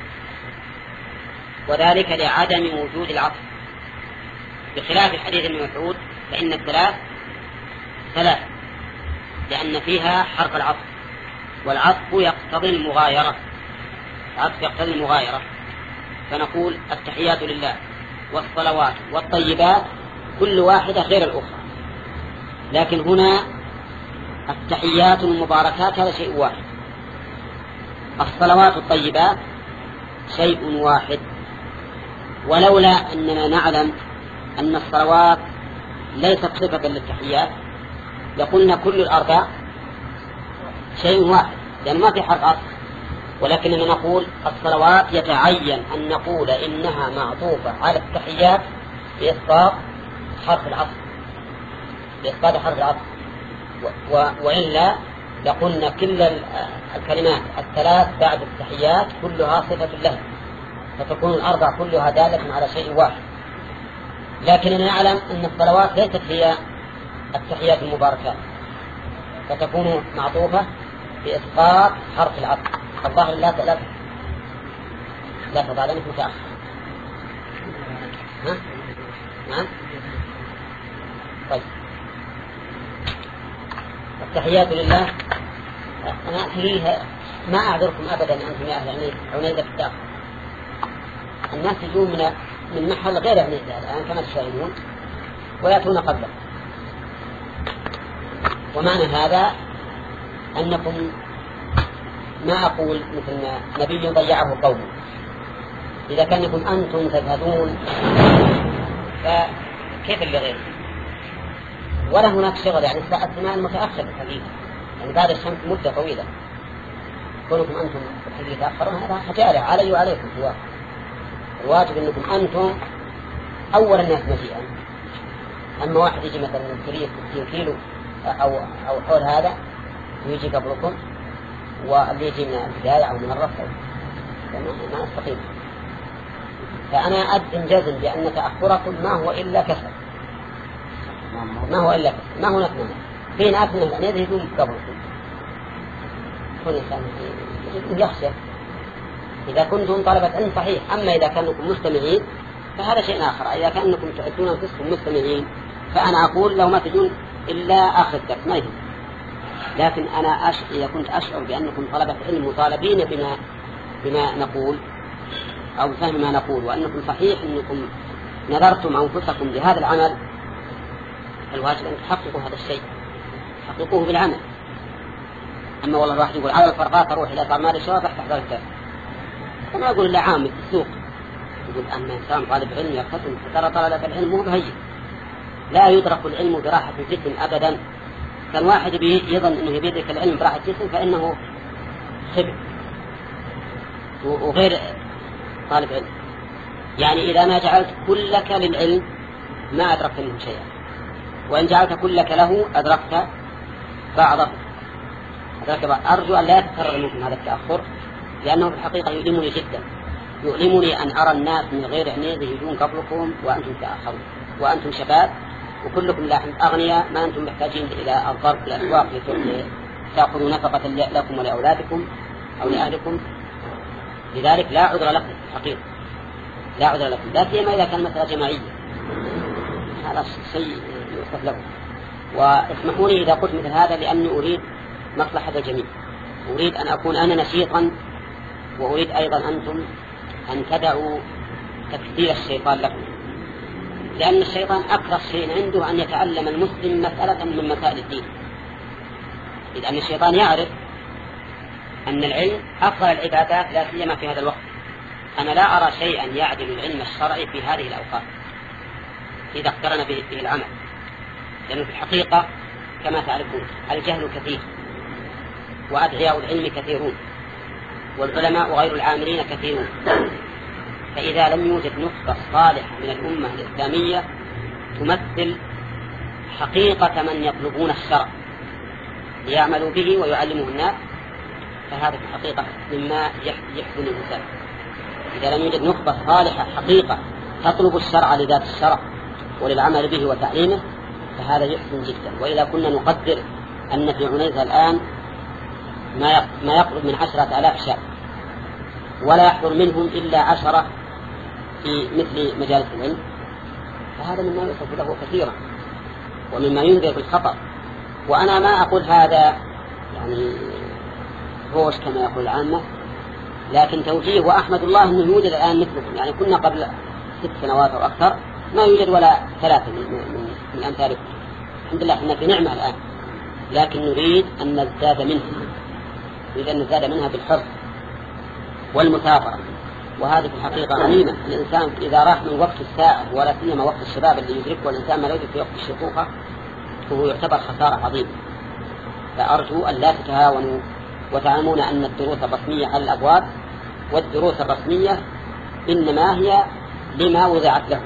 وذلك لعدم وجود العطف، بخلاف حديث ابن مسعود فإن الثلاث ثلاث لأن فيها حرف العطف، والعطف يقتضي المغايرة، العطف يقتضي المغايرة. فنقول التحيات لله والصلوات والطيبات كل واحدة غير الأخرى، لكن هنا التحيات المباركات هذا شيء واحد، الصلوات الطيبات شيء واحد. ولولا أننا نعلم أن الصلوات ليست صفة للتحيات لقلنا كل الأربع شيء واحد، لأن ما في حرف عطف. ولكننا نقول الصلوات يتعين أن نقول إنها معطوفة على التحيات بإسقاط حرف العطف، بإسقاط حرف العطف، وإلا لقلنا كل الكلمات الثلاث بعد التحيات كلها صفة له، فتكون الأربع كلها دالة على شيء واحد. لكننا نعلم أن الصلوات ليست هي التحيات المباركات، فتكون معطوفة بإسقاط حرف العطف. الظاهر لا لا لا تضع لنا متأخر. ها؟ نعم. طيب. التحيات لله أنا فيها ما أعذركم أبدا أنتم يا أهل عنيزة في التأخر. الناس يجون من من محل غير عنيزة الآن كما تشاهدون ويأتون قبله. ومعنى هذا أنكم ما أقول مثل نبي ضيعه قومه، إذا كانكم أنتم تذهبون فكيف اللي غيره؟ ولا هناك شغل، يعني الساعة الثمان متأخر الحقيقة، يعني بعد الشمس مدة طويلة، كونكم أنتم الحقيقة تأخرون هذا حجارة علي وعليكم في واقع. الواجب أنكم أنتم أول الناس مجيئا. أما واحد يجي مثلا من كرية ستين كيلو أو أو حول هذا ويجي قبلكم، واللي يجي من البداية أو من الرفع ما أستقيم. فأنا أجزم جزم بأن تأخركم ما هو إلا كسل، ما هو إلا كسل، ما هناك منه. في ناس من العنيد يجون قبلكم، كل إنسان يخشى. إذا كنتم طلبة علم صحيح، أما إذا كانكم مستمعين فهذا شيء آخر. إذا كانكم تعدون أنفسكم مستمعين فأنا أقول لو ما تجون إلا آخر الدرس ما يهم. لكن أنا أش... إذا كنت أشعر بأنكم طلبة علم مطالبين بما بما نقول أو فهم ما نقول، وأنكم صحيح أنكم نذرتم أنفسكم لهذا العمل، الواجب أن تحققوا هذا الشيء، تحققوه بالعمل. أما والله الواحد يقول على الفرقات أروح إلى أعمال الشباب أفتح ذلك الكتاب، أنا أقول إلا عامل في السوق يقول أما إنسان طالب علم يقتسم، فترى طلبة العلم مو بهين، لا يدرك العلم براحة الجسم أبدا. كان واحد يظن أنه يدرك العلم براحة الجسم فإنه خبث وغير طالب علم. يعني إذا ما جعلت كلك للعلم ما أدركت منه شيئا، وإن جعلت كلك له أدركت بعضه. أرجو أن لا يتكرر منكم هذا التأخر، لأنه في الحقيقة يؤلمني جدا، يؤلمني أن أرى الناس من غير عنيد يجون قبلكم وأنتم تأخرون، وأنتم شباب وكلكم لاحم أغنياء، ما أنتم محتاجين إلى الضرب الأسواق لتأخذوا نفقة لكم ولأولادكم أو لأهلكم. لذلك لا عذر لكم حقيقة، لا عذر لكم، لا سيما إذا كان مسألة جماعية، هذا شيء يوصف له. واسمحوا لي إذا قلت مثل هذا لأني أريد مصلحة الجميع، أريد أن أكون أنا نشيطا، وأريد أيضا أنتم أن تدعوا تكثير الشيطان لكم، لأن الشيطان أكثر شيء عنده أن يتعلم المسلم مسألة من مسائل الدين، لأن الشيطان يعرف أن العلم أفضل العبادات لا سيما في هذا الوقت. أنا لا أرى شيئا يعدل العلم الشرعي في هذه الأوقات إذا اقترن به العمل، لأنه في الحقيقة كما تعرفون الجهل كثير، وأدعياء العلم كثيرون، والعلماء وغير العاملين كثيرون، فإذا لم يوجد نخبة صالحة من الأمة الإسلامية تمثل حقيقة من يطلبون الشرع ليعملوا به ويعلمه الناس، فهذا في الحقيقة مما يحزن الإنسان. إذا لم يوجد نخبة صالحة حقيقة تطلب الشرع لذات الشرع وللعمل به وتعليمه، فهذا يحزن جدا. وإذا كنا نقدر أن في عنيزة الآن ما يقرب من عشرة آلاف شاب، ولا يحضر منهم إلا عشرة في مثل مجالس العلم، فهذا مما يصف له كثيرا ومما ينذر بالخطر. وأنا ما أقول هذا يعني هوش كما يقول العامة، لكن توجيه، وأحمد الله أنه يوجد الآن مثلكم. يعني كنا قبل ست سنوات أو أكثر ما يوجد ولا ثلاثة من, من, من أمثالكم. الحمد لله إحنا في نعمة الآن، لكن نريد أن نزداد منها، نريد أن نزداد منها بالحرص والمثابرة. وهذه في الحقيقة غنيمة. الإنسان إذا راح من وقت الساعة، ولا سيما وقت الشباب اللي يدركه الإنسان ما لا يدرك في وقت الشيخوخة، فهو يعتبر خسارة عظيمة. فأرجو أن لا تتهاونوا وتعلمون أن الدروس الرسمية على الأبواب، والدروس الرسمية إنما هي لما وضعت له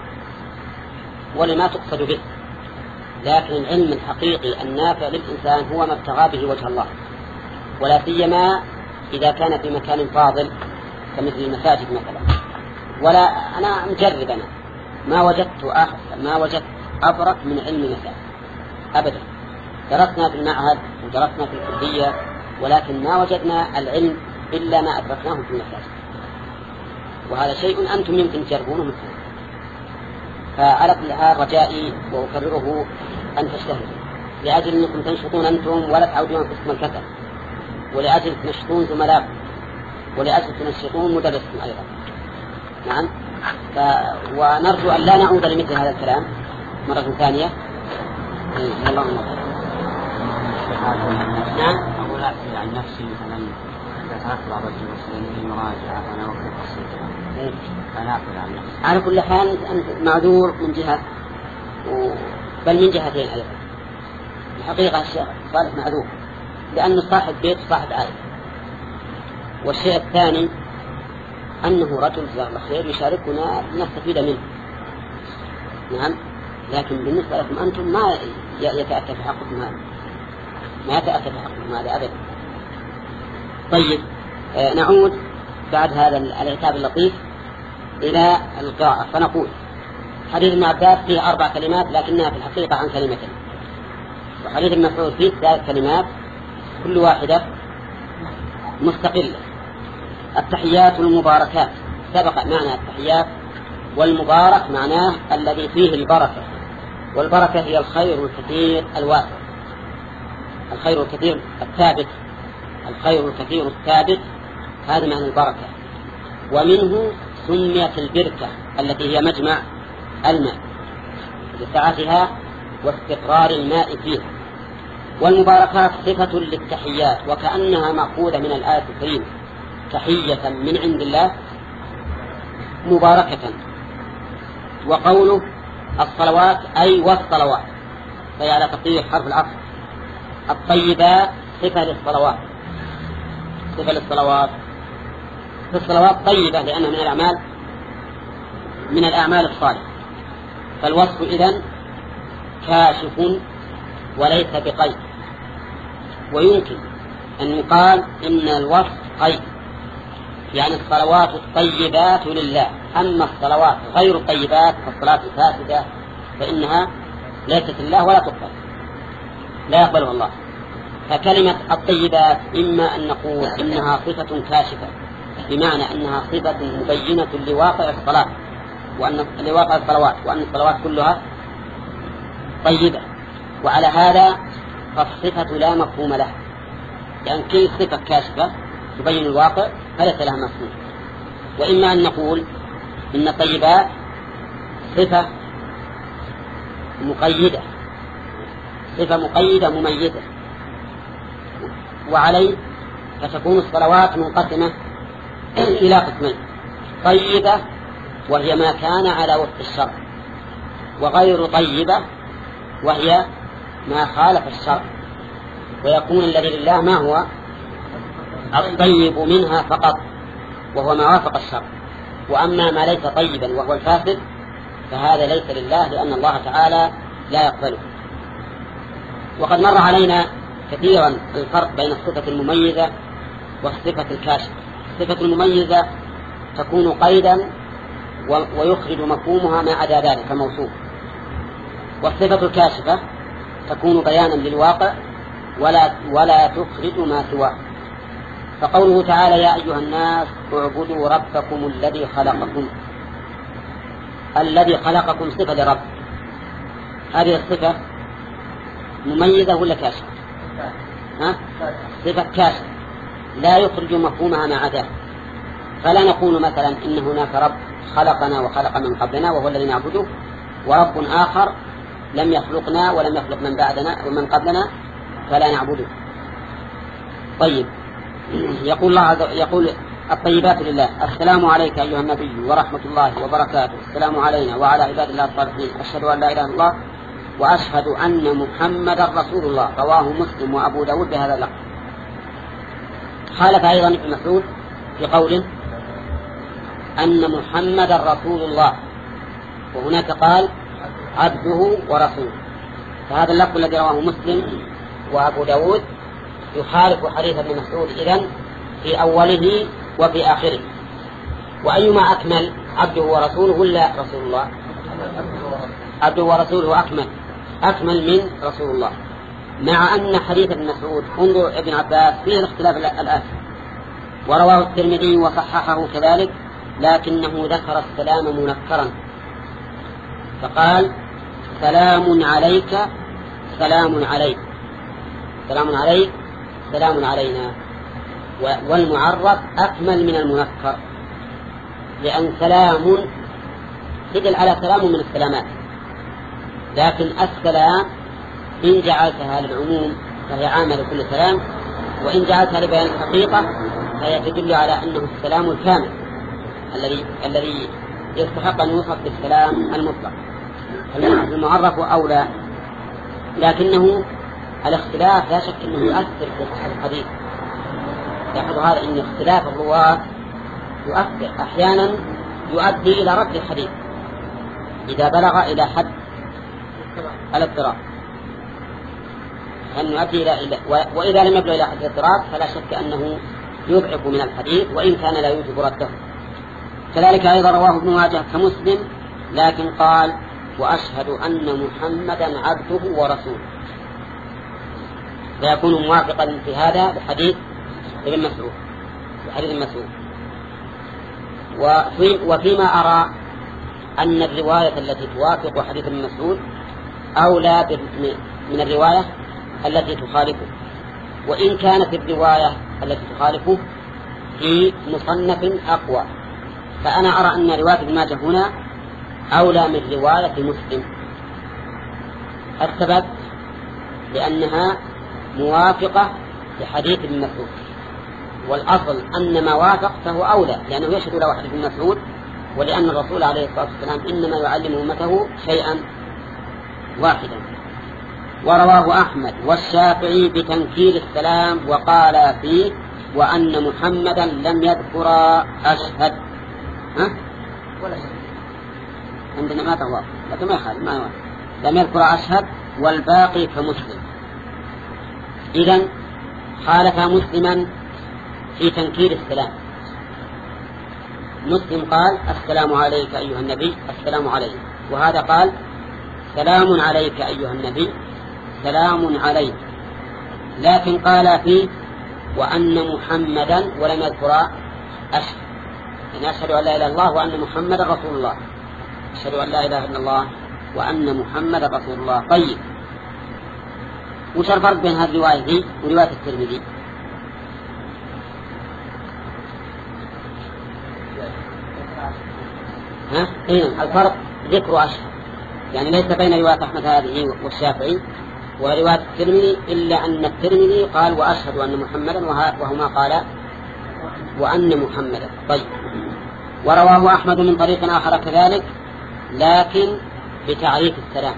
ولما تقصد به، لكن العلم الحقيقي النافع للإنسان هو ما ابتغى به وجه الله، ولا سيما إذا كان في مكان فاضل كمثل المساجد مثلا. ولا أنا مجرب، أنا ما وجدت أحسن ما وجدت أبرك من علم المساجد أبدا. درسنا في المعهد ودرسنا في الكلية، ولكن ما وجدنا العلم إلا ما أدركناه في المساجد، وهذا شيء أنتم يمكن تجربونه مثلا. فعلى كل حال رجائي وأكرره أن تجتهدوا لأجل أنكم تنشطون أنتم ولا تعودون قسم الكسل، ولأجل تنشطون زملائكم، ولأجل تنشطون مدرسكم أيضا. نعم. ف... ونرجو أن لا نعود لمثل هذا الكلام مرة ثانية. اللهم نعم. أقول أحكي عن نفسي مثلا إذا بعض الدروس لي مراجعة أنا وقت قصير فأنا أقول عن نفسي. على كل حال أنت معذور من جهة و... بل من جهتين أيضا. الحقيقة الشيخ صالح معذور لأنه صاحب بيت صاحب عائلة، والشيء الثاني أنه رجل جزاه الله خير يشاركنا لنستفيد منه. نعم. لكن بالنسبة لكم أنتم ما يتأتى في حقكم هذا، ما يتأتى في حقكم هذا أبدا. طيب آه نعود بعد هذا العتاب اللطيف إلى القراءة. فنقول حديث ابن عباس فيه أربع كلمات لكنها في الحقيقة عن كلمتين، وحديث ابن مسعود فيه ثلاث كلمات كل واحدة مستقلة. التحيات والمباركات سبق معنى التحيات، والمبارك معناه الذي فيه البركة، والبركة هي الخير الكثير الواسع، الخير الكثير الثابت، الخير الكثير الثابت، هذا معنى البركة. ومنه سميت البركة التي هي مجمع الماء لسعتها واستقرار الماء فيها. والمباركات صفة للتحيات، وكأنها مأخوذة من الآية الكريمة، تحية من عند الله مباركة. وقوله الصلوات أي والصلوات، فهي على تقدير حرف العطف. الطيبات صفة للصلوات، صفة للصلوات. فالصلوات طيبة لأنها من الأعمال من الأعمال الصالحة، فالوصف إذن كاشف وليس بقيد. ويمكن أن يقال إن الوصف قيد، يعني الصلوات الطيبات لله، أما الصلوات غير الطيبات فالصلاة الفاسدة فإنها ليست لله ولا تقبل، لا يقبلها الله. فكلمة الطيبات إما أن نقول إنها صفة كاشفة، بمعنى أنها صفة مبينة لواقع الصلاة وأن لواقع الصلوات وأن الصلوات كلها طيبة. وعلى هذا فالصفة لا مفهوم لها، لأن يعني كل صفة كاشفة تبين الواقع فليس لها مفهوم. وإما أن نقول إن الطيبات صفة مقيدة، صفة مقيدة مميزة، وعليه فتكون الصلوات منقسمة إلى قسمين: طيبة وهي ما كان على وفق الشرع، وغير طيبة وهي ما خالف الشرع. ويكون الذي لله ما هو الطيب منها فقط وهو ما وافق الشرع، وأما ما ليس طيبا وهو الفاسد فهذا ليس لله، لأن الله تعالى لا يقبله. وقد مر علينا كثيرا الفرق بين الصفة المميزة والصفة الكاشفة. الصفة المميزة تكون قيدا ويخرج مفهومها ما عدا ذلك موصوف، والصفة الكاشفة تكون بيانا للواقع ولا, ولا تخرج ما سواه. فقوله تعالى: يا أيها الناس اعبدوا ربكم الذي خلقكم. الذي خلقكم صفة لرب، هذه الصفة مميزة ولا كاشفة؟ ها؟ صفة كاشفة لا يخرج مفهومها ما عداه. فلا نقول مثلا إن هناك رب خلقنا وخلق من قبلنا وهو الذي نعبده، ورب آخر لم يخلقنا ولم يخلق من بعدنا ومن قبلنا فلا نعبده. طيب، يقول الله عز يقول الطيبات لله: السلام عليك أيها النبي ورحمة الله وبركاته، السلام علينا وعلى عباد الله الصالحين، أشهد أن لا إله إلا الله وأشهد أن محمدا رسول الله. رواه مسلم وأبو داود بهذا اللفظ. خالف أيضا ابن مسعود في قوله أن محمدا رسول الله، وهناك قال عبده ورسوله. فهذا اللفظ الذي رواه مسلم وأبو داود يخالف حديث ابن مسعود إذن في أوله وفي آخره. وأيما أكمل، عبده ورسوله ولا رسول الله؟ عبده ورسوله أكمل أكمل من رسول الله، مع أن حديث ابن مسعود انظر ابن عباس فيه الاختلاف الآن، ورواه الترمذي وصححه كذلك، لكنه ذكر السلام منكرا فقال: سلام عليك سلام عليك سلام عليك سلام علينا. والمعرف أكمل من المنكر، لأن سلام يدل على سلام من السلامات، لكن السلام إن جعلتها للعموم فهي عامة لكل سلام، وإن جعلتها لبيان الحقيقة فهي تدل على أنه السلام الكامل الذي الذي يستحق أن يوصف بالسلام المطلق. المعرف أولى، لكنه الاختلاف لا شك أنه يؤثر في صحة الحديث. لاحظوا هذا، أن اختلاف الرواة يؤثر أحيانا يؤدي إلى رد الحديث إذا بلغ إلى حد الاضطراب، أن يؤدي إلى وإذا لم يبلغ إلى حد الاضطراب فلا شك أنه يضعف من الحديث وإن كان لا يوجب رده. كذلك أيضا رواه ابن ماجه كمسلم، لكن قال: وأشهد أن محمدا عبده ورسوله، فيكون موافقا في هذا بحديث ابن مسعود بحديث ابن مسعود. وفي وفيما أرى أن الرواية التي توافق حديث ابن مسعود أولى من الرواية التي تخالفه، وإن كانت الرواية التي تخالفه في مصنف أقوى، فأنا أرى أن رواية ابن ماجه هنا أولى من رواية مسلم. السبب لأنها موافقة لحديث ابن مسعود، والأصل أن ما وافق فهو أولى، لأنه يشهد له حديث ابن مسعود، ولأن الرسول عليه الصلاة والسلام إنما يعلم أمته شيئا واحدا. ورواه أحمد والشافعي بتنكير السلام وقال فيه: وأن محمدا لم يذكر أشهد. ها؟ ولا شيء عندنا ما تهوى، لكن ما يخالف، ما لم يذكر أشهد، والباقي كمسلم. إذن خالف مسلما في تنكير السلام. مسلم قال: السلام عليك أيها النبي، السلام عليك، وهذا قال: سلام عليك أيها النبي، سلام عليك، لكن قال فيه: وأن محمدا، ولم يذكر أشهد، يعني أشهد أن لا إله إلا الله وأن محمدا رسول الله. أشهد أن لا إله إلا الله وأن محمد رسول الله. طيب وش الفرق بين هذه الرواية دي ورواية الترمذي؟ ها؟ إيه الفرق ذكر أشهد، يعني ليس بين رواية أحمد هذه والشافعي ورواية الترمذي إلا أن الترمذي قال وأشهد أن محمدا وهما قال وأن محمدا. طيب ورواه أحمد من طريق آخر كذلك لكن بتعريف السلام،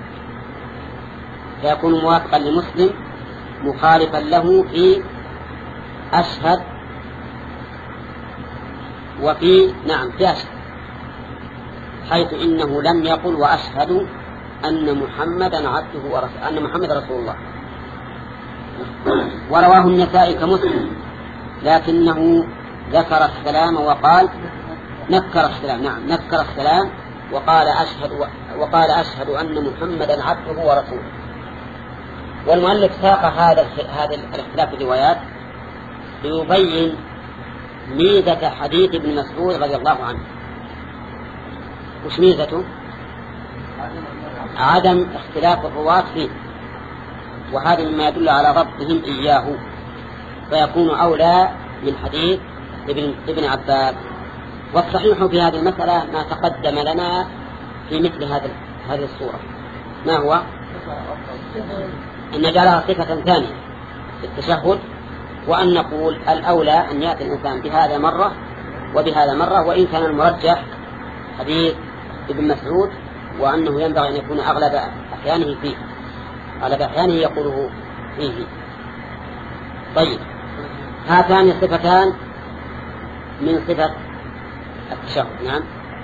فيكون موافقا لمسلم مخالفا له في أشهد وفي نعم في أشهد، حيث إنه لم يقل وأشهد أن محمدا عبده ورسوله أن محمد رسول الله. ورواه النسائي كمسلم لكنه ذكر السلام وقال نكر السلام نعم نكر السلام وقال أشهد وقال أشهد أن محمدا عبده ورسوله. والمؤلف ساق هذا هذا الاختلاف في الروايات ليبين ميزة حديث ابن مسعود رضي الله عنه. وش ميزته؟ عدم اختلاف الرواة فيه، وهذا مما يدل على ضبطهم إياه، فيكون أولى من حديث ابن, ابن عباس. والصحيح في هذه المسألة ما تقدم لنا في مثل هذه هذه الصورة، ما هو؟ أن نجعلها صفة ثانية في التشهد، وأن نقول الأولى أن يأتي الإنسان بهذا مرة وبهذا مرة، وإن كان المرجح حديث ابن مسعود وأنه ينبغي أن يكون أغلب أحيانه فيه أغلب أحيانه يقوله فيه. طيب هاتان الصفتان من صفة التشهد. نعم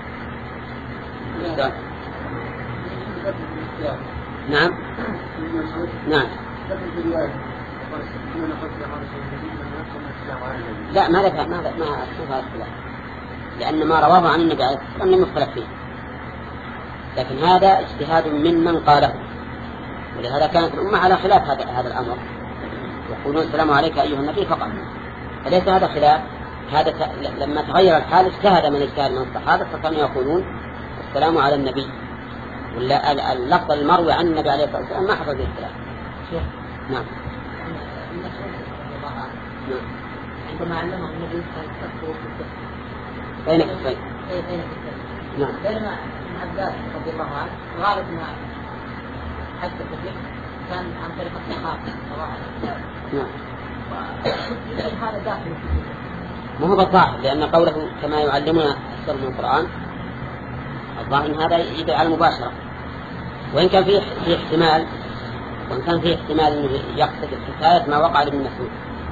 نعم نعم لا ما ذكر ما ما أشوفها الخلاف، لأن ما رواه عن النبي عليه الصلاة والسلام لم يختلف فيه، لكن هذا اجتهاد ممن قاله، ولهذا كانت الأمة على خلاف هذا هذا الأمر، يقولون السلام عليك أيها النبي فقط، فليس هذا خلاف. هذا لما تغير الحال اجتهد من اجتهد من الصحابة فكانوا يقولون السلام على النبي، ولا اللفظ المروي عن النبي عليه الصلاة والسلام ما حصل فيه اختلاف. نعم. عندما علمه النبي فاستغفروا في الكفر بين كفين. اي بين كفين. نعم. بينما ابن عباس رضي الله عنه غالب ما حج التكليف كان عن طريق الصحابة صراحة. نعم. هذا داخل ما هو بالظاهر، لأن قوله كما يعلمنا أكثر من القرآن الظاهر أن هذا يدل على المباشرة، وإن كان فيه فيه احتمال وإن كان فيه احتمال أنه يقصد الحكاية ما وقع لابن مسعود،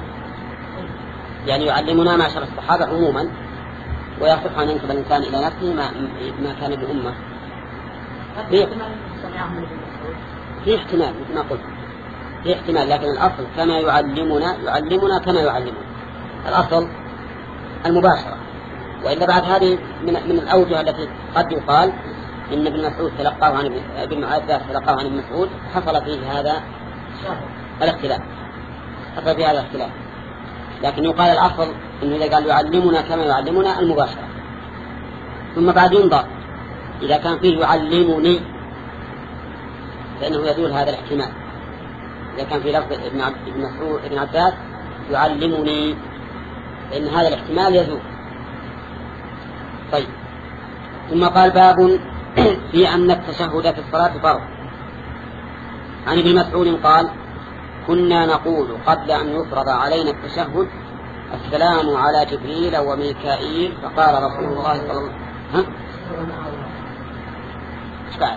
يعني يعلمنا معشر الصحابة عموما، ويصح أن ينسب الإنسان إلى نفسه ما ما كان ابن أمة. فيه في احتمال مثل ما قلت، في احتمال، لكن الأصل كما يعلمنا يعلمنا كما يعلمنا، الأصل المباشرة. وإلا بعد هذه من من الأوجه التي قد يقال إن ابن مسعود تلقاه عن ابن عباس تلقاه عن ابن مسعود حصل فيه هذا الاختلاف، حصل فيه هذا الاختلاف، لكن يقال الأصل إنه إذا قال يعلمنا كما يعلمنا المباشرة. ثم بعد ينظر إذا كان فيه يعلمني فإنه يدل هذا الاحتمال، إذا كان في لفظ ابن عبد ابن مسعود ابن عباس يعلمني فإن هذا الاحتمال يزول. طيب ثم قال باب في أن التشهد في الصلاة فرض. عن ابن مسعود قال كنا نقول قبل أن يفرض علينا التشهد السلام على جبريل وميكائيل، فقال رسول الله صلى الله عليه وسلم ها؟ ايش بعد؟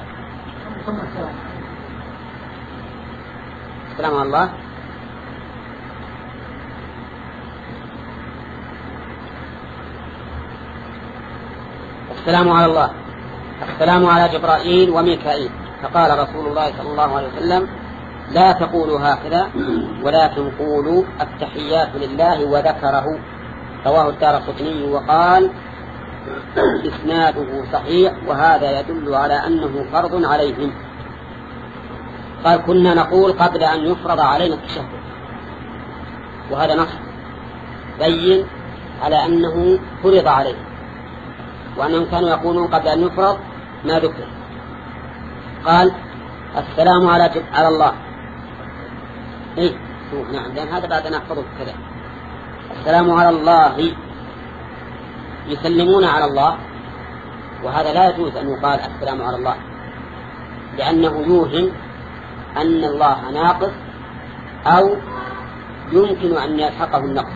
السلام على الله السلام على الله السلام على جبرائيل وميكائيل، فقال رسول الله صلى الله عليه وسلم لا تقولوا هكذا ولكن قولوا التحيات لله وذكره. رواه الدارقطني وقال إسناده صحيح، وهذا يدل على أنه فرض عليهم. قال كنا نقول قبل أن يفرض علينا التشهد، وهذا نص بين على أنه فرض عليه، وأنهم كانوا يقولون قبل أن يفرض ما ذكر. قال السلام على جب... على الله. إيه نعم، لأن هذا بعد نحفظه كذا. السلام على الله، يسلمون على الله، وهذا لا يجوز أن يقال السلام على الله، لأنه يوهم أن الله ناقص أو يمكن أن يلحقه النقص،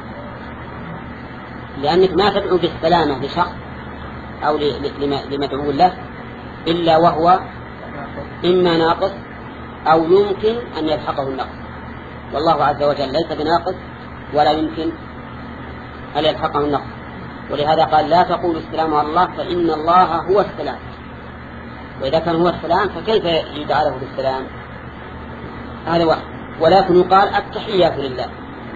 لأنك ما تدعو بالسلامة لشخص أو لمدعو له إلا وهو إما ناقص أو يمكن أن يلحقه النقص، والله عز وجل ليس بناقص ولا يمكن أن يلحقه النقص. ولهذا قال لا تقول السلام على الله فإن الله هو السلام، وإذا كان هو السلام فكيف يدعى له بالسلام؟ هذا واحد. ولكن يقال التحيات لله،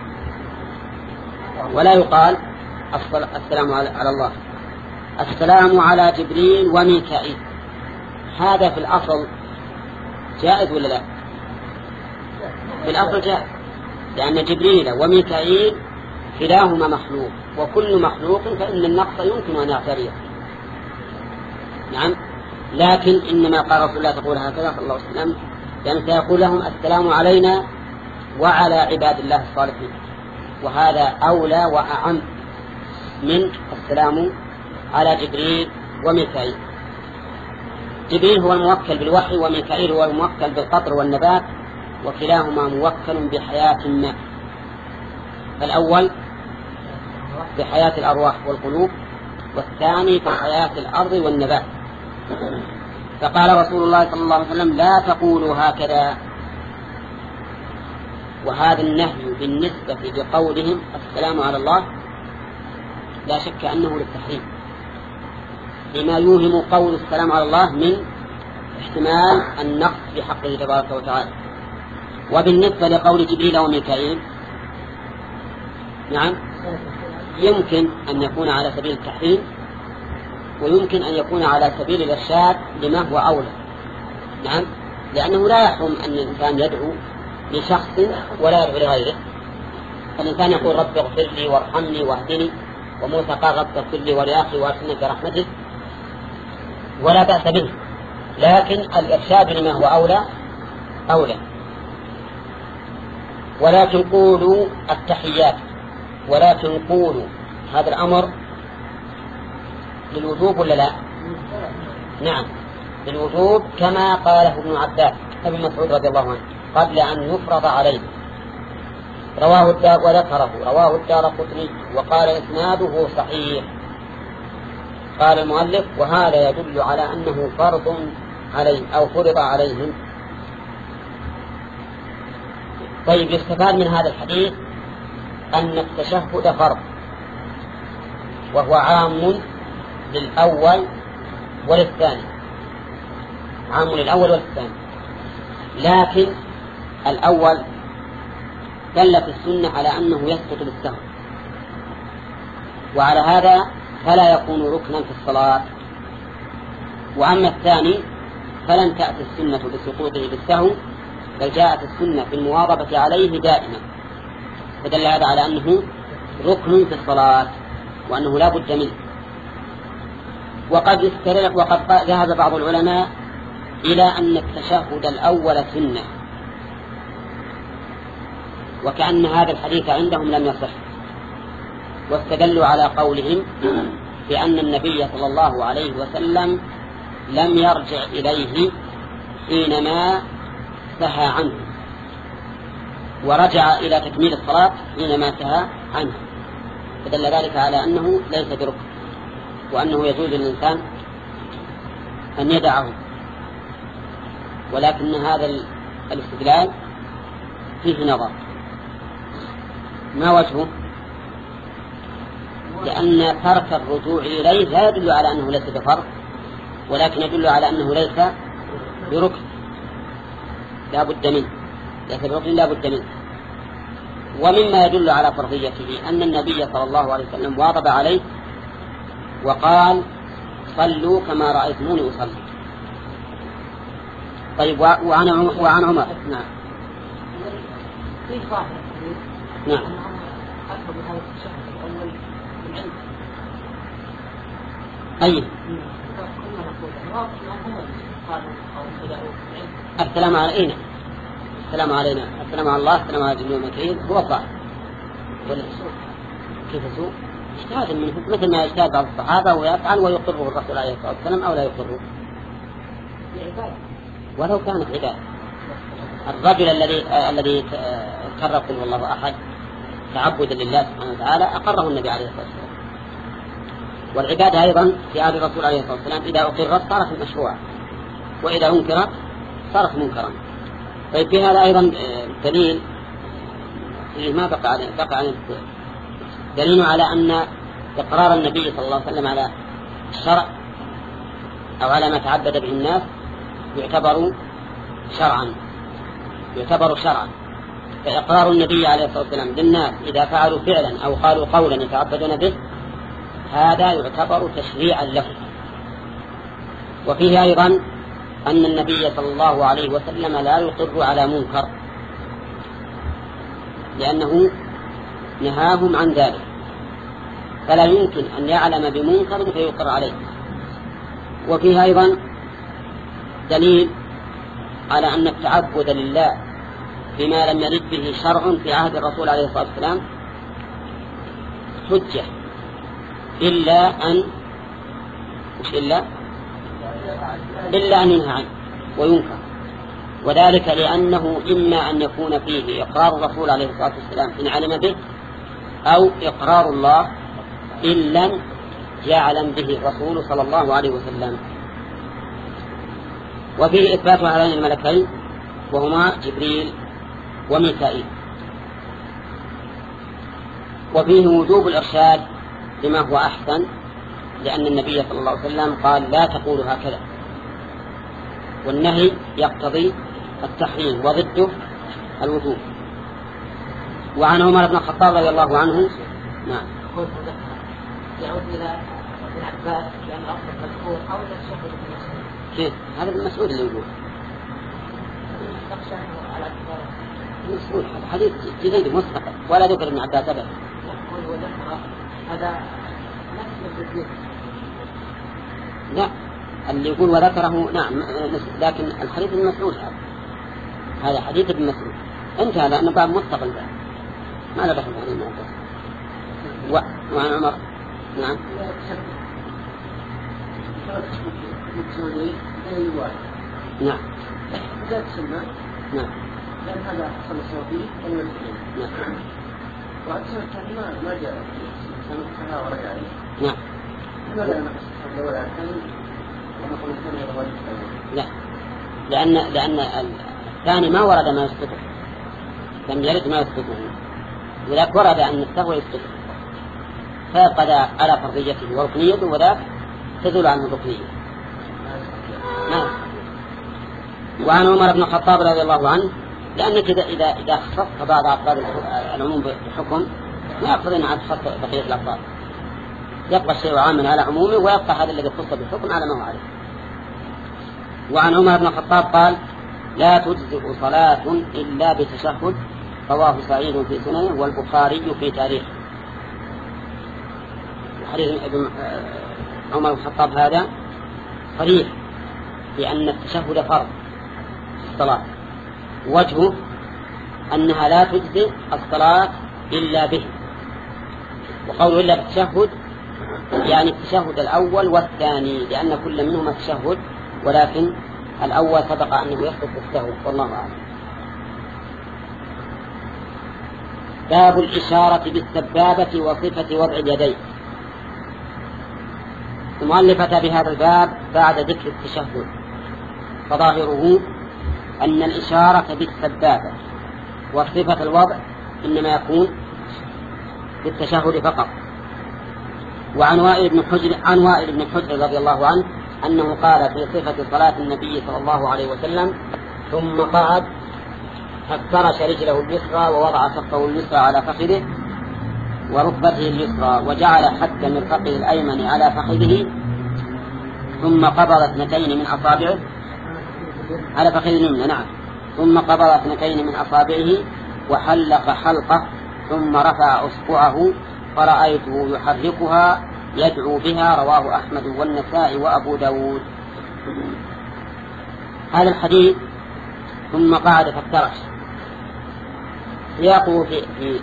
ولا يقال السلام على الله. السلام على جبريل وميكائيل، هذا في الأصل جائز ولا لا؟ في الأصل جائز، لأن جبريل وميكائيل كلاهما مخلوق، وكل مخلوق فإن النقص يمكن أن يعتريه. نعم، لكن إنما قال رسول الله تقول هكذا صلى الله عليه وسلم، لأن سيقول لهم السلام علينا وعلى عباد الله الصالحين، وهذا أولى وأعم من السلام على جبريل وميكائيل. جبريل هو الموكل بالوحي، وميكائيل هو الموكل بالقطر والنبات، وكلاهما موكل بحياة ما. الأول بحياة الأرواح والقلوب، والثاني بحياة الأرض والنبات. فقال رسول الله صلى الله عليه وسلم لا تقولوا هكذا، وهذا النهي بالنسبة لقولهم السلام على الله لا شك أنه للتحريم، لما يوهم قول السلام على الله من احتمال النقص في حقه تبارك وتعالى. وبالنسبة لقول جبريل وميكائيل نعم يمكن أن يكون على سبيل التحريم، ويمكن أن يكون على سبيل الإرشاد لما هو أولى. نعم، لأنه لا يحرم أن الإنسان يدعو لشخص ولا يدعو لغيره. فالإنسان يقول رب اغفر لي وارحمني واهدني، وموسى قال رب اغفر لي ولأخي وارحمني برحمتك، ولا بأس به، لكن الإرشاد لما هو أولى أولى. ولكن قولوا التحيات، ولكن قولوا، هذا الأمر للوجوب ولا لا؟ نعم للوجوب، كما قاله ابن عباس ابن مسعود رضي الله عنه قبل أن يفرض عليه. رواه الدار وذكره رواه الدارقطني وقال إسناده صحيح. قال المؤلف وهذا يدل على أنه فرض عليه أو فرض عليهم. طيب، يستفاد من هذا الحديث أن التشهد فرض، وهو عام للأول وللثاني، عام للأول والثاني، لكن الأول دلت السنة على أنه يسقط بالسهو، وعلى هذا فلا يكون ركنا في الصلاة. وأما الثاني فلن تأتي السنة بسقوطه بالسهو، بل جاءت السنة في المواظبة عليه دائما، فدل هذا على أنه ركن في الصلاة وأنه لا بد منه. وقد استرق وقد ذهب بعض العلماء إلى أن التشهد الأول سنة، وكأن هذا الحديث عندهم لم يصح، واستدلوا على قولهم بأن النبي صلى الله عليه وسلم لم يرجع إليه حينما سهى عنه، ورجع إلى تكميل الصلاة حينما سهى عنه، فدل ذلك على أنه ليس بركن، وأنه يجوز للإنسان أن يدعه. ولكن هذا الاستدلال فيه نظر. ما وجهه؟ لأن ترك الرجوع إليه لا يدل على أنه ليس بفرض، ولكن يدل على أنه ليس بركن لا بد منه، ليس بركن لا بد منه. ومما يدل على فرضيته أن النبي صلى الله عليه وسلم واظب عليه وقال صلوا كما رأيتموني أصلي. طيب، وعن وعن عمر نعم نعم أي السلام علينا السلام علينا السلام على الله السلام على جميع المكرين هو الظاهر. كيف سوء؟ اجتهاد منه مثل ما اجتهاد بعض الصحابة ويفعل ويقره الرسول عليه الصلاة والسلام أو لا يقره ولو كانت عبادة. الرجل الذي الذي كرر قل والله أحد تعبدا لله سبحانه وتعالى أقره النبي عليه الصلاة والسلام. والعبادة أيضا في عهد الرسول عليه الصلاة والسلام إذا أقرت صارت مشروعة وإذا أنكرت صارت منكرا. طيب في هذا أيضا دليل ما بقى عليه بقى عليه دليل على أن إقرار النبي صلى الله عليه وسلم على الشرع أو على ما تعبد به الناس يعتبر شرعا يعتبر شرعا. فإقرار النبي عليه الصلاة والسلام للناس إذا فعلوا فعلا أو قالوا قولا يتعبدون به هذا يعتبر تشريعا له. وفيه أيضا أن النبي صلى الله عليه وسلم لا يقر على منكر لأنه نهاهم عن ذلك، فلا يمكن أن يعلم بمنكر فيقر عليه. وفيه أيضا دليل على أن التعبد لله بما لم يرد به شرع في عهد الرسول عليه الصلاة والسلام حجة إلا أن مش إلا إلا أن ينهى عنه وينكر، وذلك لأنه إما أن يكون فيه إقرار الرسول عليه الصلاة والسلام إن علم به أو إقرار الله إن لم يعلم به الرسول صلى الله عليه وسلم. وفيه إثبات هذين الملكين وهما جبريل وميكائيل. وفيه وجوب الإرشاد لما هو أحسن لأن النبي صلى الله عليه وسلم قال لا تقولوا هكذا، والنهي يقتضي التحريم وضده الوجوب. وعن عمر بن الخطاب رضي الله عنه نعم يعود إلى ابن عباس لأن أصل مذكور أو إلى الشيخ ابن مسعود. كيف؟ هذا ابن مسعود اللي يقول نقشا على كفار مسعود حديث جديد مستقل ولا ذكر ابن عباس أبدا. يقول وذكر هذا نفس الذكر. لا اللي يقول وذكره نعم لكن الحديث ابن مسعود هذا هذا حديث ابن مسعود انتهى لأنه باب مستقل بقى. ما لا دخل عليه المعباس. وعن عمر نعم نعم ذات سنة نعم لأن هذا حصل الصوفي والمسلمين نعم وأكثر التعليمات ما جاء سنة ورجع عليه نعم لماذا نقص الأول عن الثاني ونقول الثاني يروى لا لأن لأن الثاني ما ورد ما يسقطه لم يرد ما يسقطه ولذلك ورد أن السهو يسقطه فقد على فرضيته وركنيته وذاك تدل عنه الركنية. نعم. وعن عمر بن الخطاب رضي الله عنه لأنك إذا إذا إذا خصصت بعض أفراد العموم بحكم ما يقتضي أن تخصص بقية الأفراد، يبقى الشيء عاما على عمومه ويبقى هذا الذي خص بالحكم على ما هو عليه. وعن عمر بن الخطاب قال لا تجزئ صلاة إلا بتشهد رواه سعيد في سننه والبخاري في تاريخه. حديث ابن عمر بن الخطاب هذا صريح في أن التشهد فرض في الصلاة، وجهه أنها لا تجزئ الصلاة إلا به، وقوله إلا بالتشهد يعني التشهد الأول والثاني لأن كل منهما تشهد ولكن الأول سبق أنه يسقط بالسهو والله أعلم. باب الإشارة بالسبابة وصفة وضع اليدين. المؤلفة بهذا الباب بعد ذكر التشهد فظاهره أن الإشارة بالسبابة وصفة الوضع إنما يكون بالتشهد فقط. وعن وائل بن حجر عن وائل بن حجر رضي الله عنه أنه قال في صفة صلاة النبي صلى الله عليه وسلم ثم قعد فافترش رجله اليسرى ووضع كفه اليسرى على فخذه وركبته اليسرى وجعل حد مرفقه الأيمن على فخذه ثم قبض اثنتين من أصابعه على فخذه اليمنى نعم ثم قبض اثنتين من أصابعه وحلق حلقه ثم رفع أصبعه فرأيته يحركها يدعو بها. رواه أحمد والنسائي وأبو داود. هذا الحديث ثم قعد فافترش سياقه في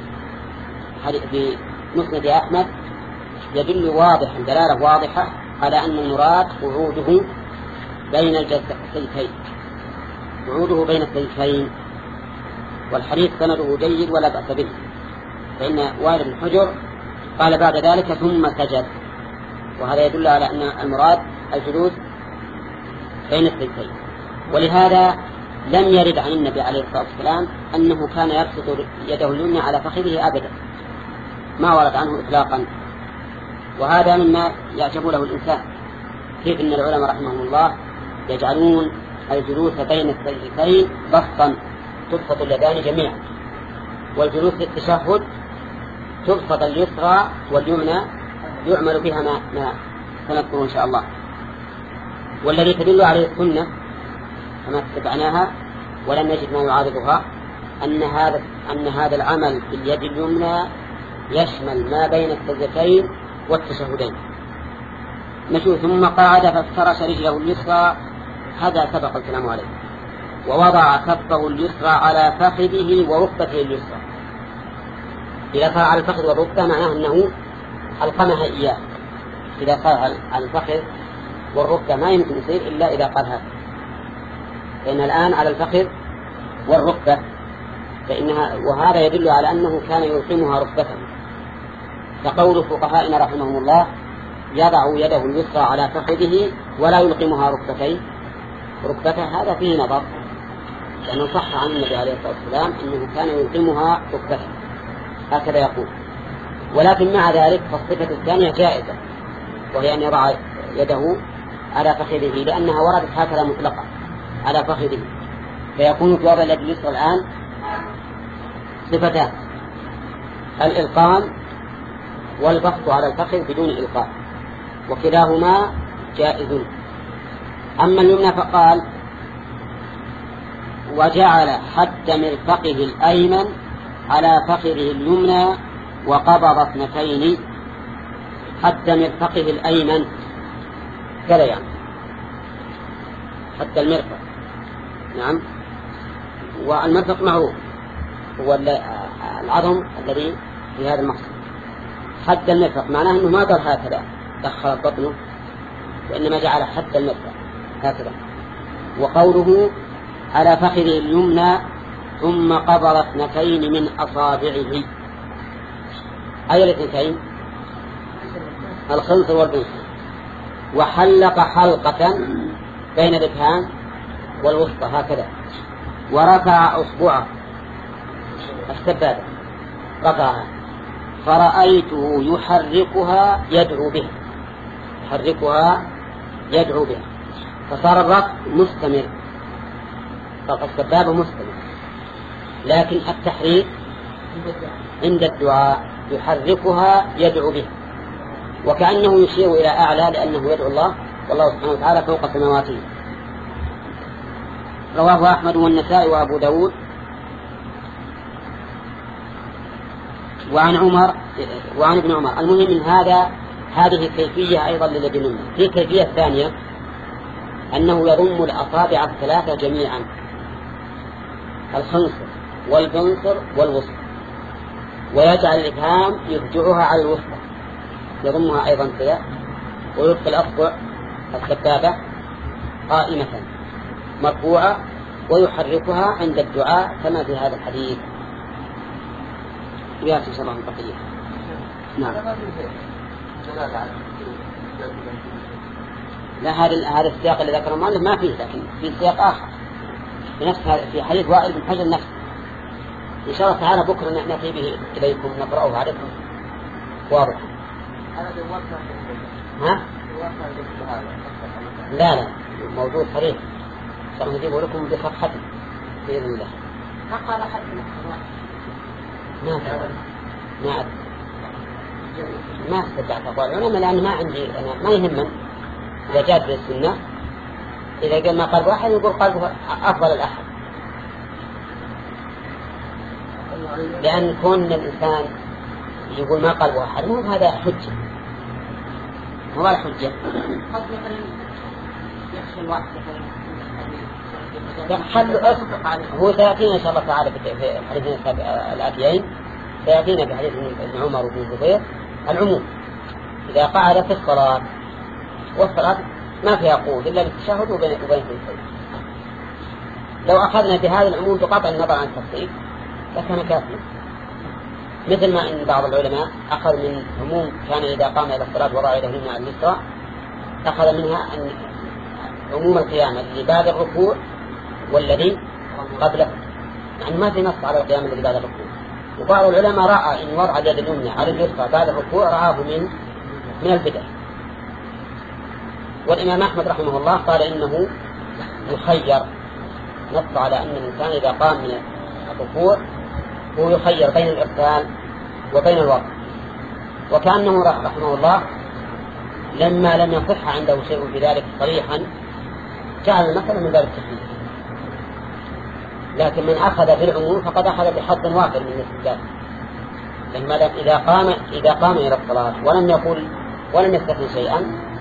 في في مسند أحمد يدل واضحا دلالة واضحة على أن المراد قعوده بين الجلستين، قعوده بين السجدتين، والحديث سنده جيد ولا بأس به، فإن وائل بن حجر قال بعد ذلك ثم سجد، وهذا يدل على أن المراد الجلوس بين السجدتين. ولهذا لم يرد عن النبي عليه الصلاة والسلام أنه كان يبسط يده اليمنى على فخذه أبدا، ما ورد عنه إطلاقا. وهذا مما يعجب له الإنسان، كيف أن العلماء رحمهم الله يجعلون الجلوس بين السجدتين بسطا تبسط اليدان جميعا، والجلوس للتشهد تبسط اليسرى واليمنى يعمل بها ما, ما سنذكر إن شاء الله. والذي تدل عليه السنة كما اتبعناها ولم نجد ما يعارضها أن هذا أن هذا العمل في اليد اليمنى يشمل ما بين السجدتين والتشهدين. نشوف ثم قعد فافترش رجله اليسرى، هذا سبق الكلام عليه، ووضع كفه اليسرى على فخذه وركبته اليسرى. إذا صار على الفخذ والركبة معناه أنه ألقمها إياه. إذا صار على الفخذ والركبة ما يمكن يصير إلا إذا قال هذا، فإن الآن على الفخذ والركبة، فإنها وهذا يدل على أنه كان يلقمها ركبته. فقول فقهائنا رحمهم الله يضع يده اليسرى على فخذه ولا يلقمها ركبتين ركبته، هذا فيه نظر، لأنه صح عن النبي عليه الصلاة والسلام أنه كان يلقمها ركبته، هكذا يقول. ولكن مع ذلك فالصفة الثانية جائزة، وهي أن يضع يده على فخذه، لأنها وردت هكذا مطلقة على فخذه، فيكون في وضع اليد اليسرى الآن صفتان: الإلقام والبسط على الفخذ بدون إلقاء، وكلاهما جائز. أما اليمنى فقال وجعل حد مرفقه الأيمن على فخذه اليمنى وقبض اثنتين. حد مرفقه الأيمن كذا يعني حد المرفق، نعم، والمرفق معروف هو العظم الذي في هذا المقصد. حد المرفق معناه أنه ما قال هكذا دخل بطنه، وإنما جعل حد المرفق هكذا. وقوله على فخذه اليمنى ثم قبض اثنتين من أصابعه، أي الاثنتين؟ الخنصر والبنصر. وحلق حلقة بين الإبهام والوسطى هكذا، ورفع أصبعه السبابة رفعها، فرأيته يحركها يدعو بها، يحركها يدعو بها، فصار الرفع مستمر، رفع السبابة مستمر، لكن التحريك عند الدعاء يحركها يدعو بها، وكأنه يشير إلى أعلى لأنه يدعو الله والله سبحانه وتعالى فوق سماواته. رواه أحمد والنسائي وأبو داود. وعن عمر وعن ابن عمر. المهم من هذا هذه الكيفية أيضا لليد اليمنى. في كيفية ثانية أنه يضم الأصابع الثلاثة جميعا، الخنصر والبنصر والوسطى، ويجعل الإبهام يرجعها على الوسطى، يضمها أيضا كذا، ويدخل الأصبع السبابة قائمة مرفوعة ويحركها عند الدعاء كما في هذا الحديث. ياتي شرح البقية. نعم. لا، هذا هذا السياق اللي ذكره مالك ما فيه، لكن في سياق آخر في نفس في حديث وائل بن حجر نفسه. إن شاء الله تعالى بكرة نأتي به إليكم نقرأه عليكم واضح. ها؟ لا لا موجود صريح، سنجيبه لكم بصفحته بإذن الله. ما قال أحد ما أدري ما أدري ما استطعت أقول العلماء، لأن ما عندي أنا ما يهمن إذا جاءت بالسنة. إذا قال ما قلب أحد يقول قلبه أفضل الأحد، لأن كون الإنسان يقول ما قلبه أحد مو هذا حجة، هو الحجة. حل هو سيأتينا إن شاء الله تعالى في الحديثين الآتيين، سيأتينا في حديث ابن عمر وابن الزبير العموم إذا قعد في الصلاة، والصلاة ما فيها قعود إلا بالتشهد وبين وبين التشهد. لو أخذنا بهذا العموم بقطع النظر عن التفصيل لكان كافيا، مثل ما إن بعض العلماء أخذ من عموم كان إذا قام إلى الصلاة وضع يده اليمنى على اليسرى، أخذ منها أن عموم القيام الذي بعد الركوع والذي قبله، يعني ما في نص على القيام الذي بعد الركوع. وبعض العلماء رأى إن وضع اليد اليمنى على اليسرى بعد الركوع رآه من من البدع. والإمام أحمد رحمه الله قال إنه يخير، نص على أن الإنسان إذا قام من الركوع هو يخير بين الإرسال وبين الوضع. وكأنه رحمه الله لما لم يصح عنده شيء في ذلك صريحا جعل المسألة من باب التخيير. لكن من أخذ بالعموم فقد أخذ بحظ وافر من الاستدلال، لما إذا قام إذا قام إلى الصلاة ولم يقول ولم يستثني شيئا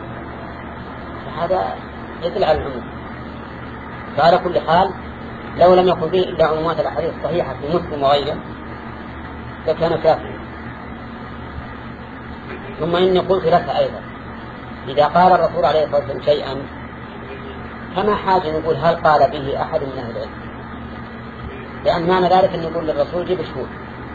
فهذا يدل على العموم. فعلى كل حال لو لم يكن فيه إلا عمومات الأحاديث الصحيحة في مسلم وغيره فكان كافيا. ثم إني قلت لك أيضا إذا قال الرسول عليه الصلاة والسلام شيئا فما حاجة نقول هل قال به أحد من أهل العلم، لأن معنى ذلك أن يقول للرسول جيب شهود.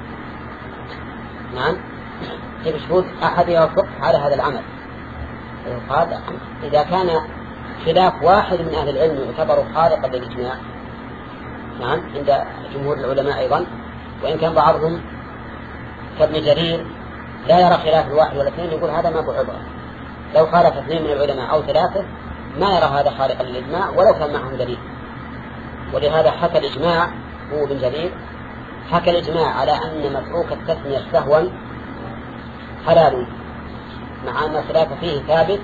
نعم جيب شهود أحد يوافق على هذا العمل. قال إذا كان خلاف واحد من أهل العلم يعتبر خارقا للإجماع، نعم عند جمهور العلماء أيضا، وإن كان بعضهم كابن جرير لا يرى خلاف الواحد ولا اثنين، يقول هذا ما بعبرة. لو خالف اثنين من العلماء أو ثلاثة ما يرى هذا خارقا للإجماع ولو كان معهم دليل. ولهذا حكى الإجماع هو بن جرير حكى الإجماع على أن متروك التسمية سهوا حلال، مع أن الخلاف فيه ثابت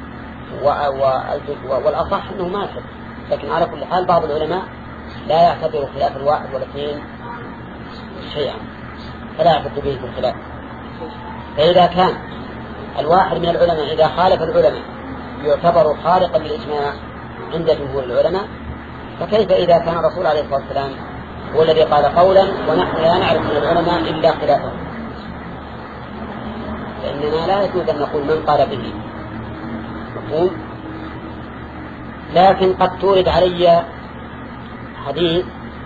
والأصح أنه ما يحب. لكن على كل حال بعض العلماء لا يعتبر خلاف الواحد والاثنين شيئا فلا يعتبر به في الخلاف. فإذا كان الواحد من العلماء إذا خالف العلماء يعتبر خارقا للإجماع عند جمهور العلماء، فكيف إذا كان الرسول عليه الصلاة والسلام هو الذي قال قولا ونحن لا نعرف من العلماء إلا خلافه؟ فإننا لا يجوز أن نقول من قال به، مفهوم؟ لكن قد تورد علي حديث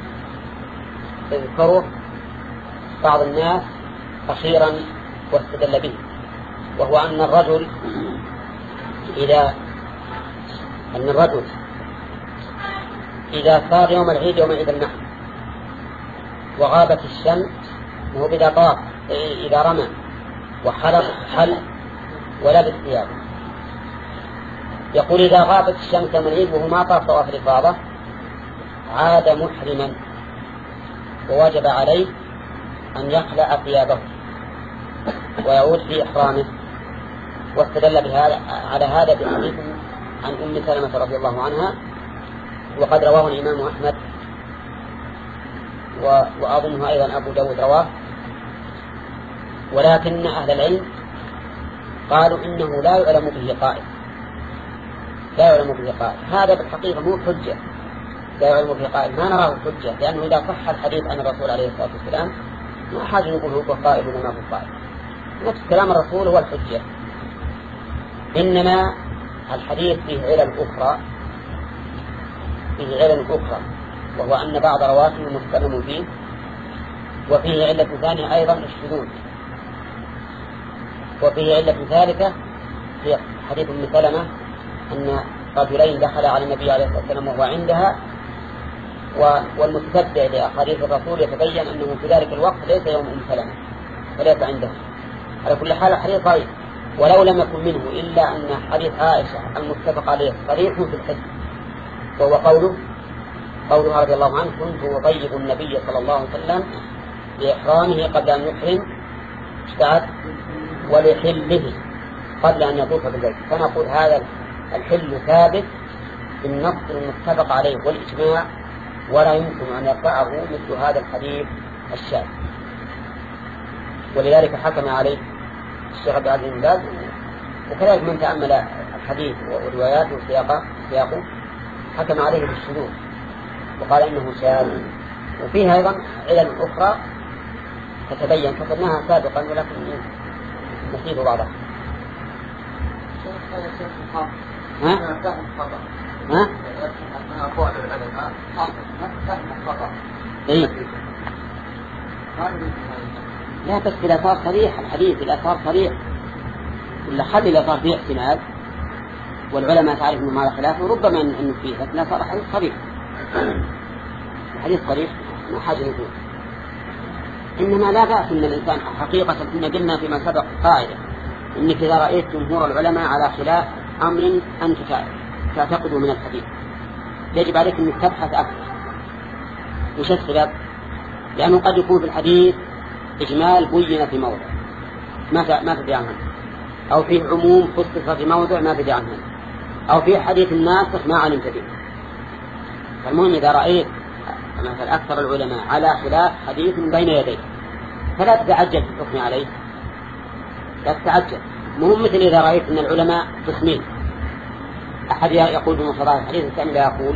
يذكره بعض الناس أخيرا واستدل به، وهو أن الرجل إذا أن الرجل إذا صار يوم العيد يوم عيد النحر وغابت الشمس وهو بلا طاف إذا رمى وحلق حل ولبس ثيابه، يقول إذا غابت الشمس يوم العيد وهو ما طاف طواف الإفاضة عاد محرما ووجب عليه أن يخلع ثيابه ويعود في إحرامه. واستدل بهذا على هذا بحديث عن أم سلمة رضي الله عنها، وقد رواه الإمام أحمد وأظنه أيضا أبو داود رواه. ولكن أهل العلم قالوا إنه لا يعلم به قائل، لا يعلم به قائل. هذا بالحقيقة مو حجة، لا يعلم به قائل ما نراه حجة، لأنه إذا صح الحديث عن الرسول عليه الصلاة والسلام ما حاجة نقول هو قائل ولا ما هو قائل، نفس كلام الرسول هو الحجة. إنما الحديث فيه علل أخرى، فيه علل أخرى وهو أن بعض رواته متكلم فيه، وفيه علة ثانية أيضا الشذوذ، وفيه علة ثالثة في حديث أم سلمة أن رجلين دخل على النبي عليه الصلاة والسلام وهو عندها، والمتتبع لأحاديث الرسول يتبين أنه في ذلك الوقت ليس يوم أم سلمة وليس عنده. على كل حال الحديث ضعيف، ولو لم يكن منه إلا أن حديث عائشة المتفق عليه صريح في الحج، وهو قوله قوله رضي الله عنه كنت أطيب النبي صلى الله عليه وسلم بإحرامه قبل أن يحرم اشتعت ولحله قبل أن يطوف بالبيت. فنقول هذا الحل ثابت بالنص المتفق عليه والإجماع، ولا يمكن أن يرفعه مثل هذا الحديث الشاذ. ولذلك حكم عليه الشيخ عبد العزيز بن باز، وكذلك من تأمل الحديث ورواياته وسياقه سياقه حكم عليه بالشذوذ وقال إنه شاذ. وفيها أيضا علل أخرى تتبين فقدناها سابقا ولكن نسيب بعضها. ها؟ ها؟ إيه؟ لا بس الآثار صريح، الحديث الآثار صريح، ولا خلي الآثار فيه احتمال والعلماء تعرف أنه ما خلافه ربما أنه فيه، لكن الآثار حديث صريح، الحديث صريح ما حاجة نقول. إنما لا بأس من الإنسان حقيقة كنا قلنا فيما سبق قاعدة إنك إذا رأيت جمهور العلماء على خلاف أمر أنت تعتقده من الحديث يجب عليك أن تبحث أكثر. وش السبب؟ لأنه قد يكون في الحديث إجمال بين في موضع ما ما تدري عنه، أو فيه عموم خصص في موضع ما تدري عنه، أو فيه حديث ناسخ ما علمت به. فالمهم إذا رأيت مثلا أكثر العلماء على خلاف حديث بين يديه فلا تتعجل في الحكم عليه، لا تتعجل. مهم مثل إذا رأيت أن العلماء تخمين، أحد يقول بمصدر الحديث الثاني لا يقول،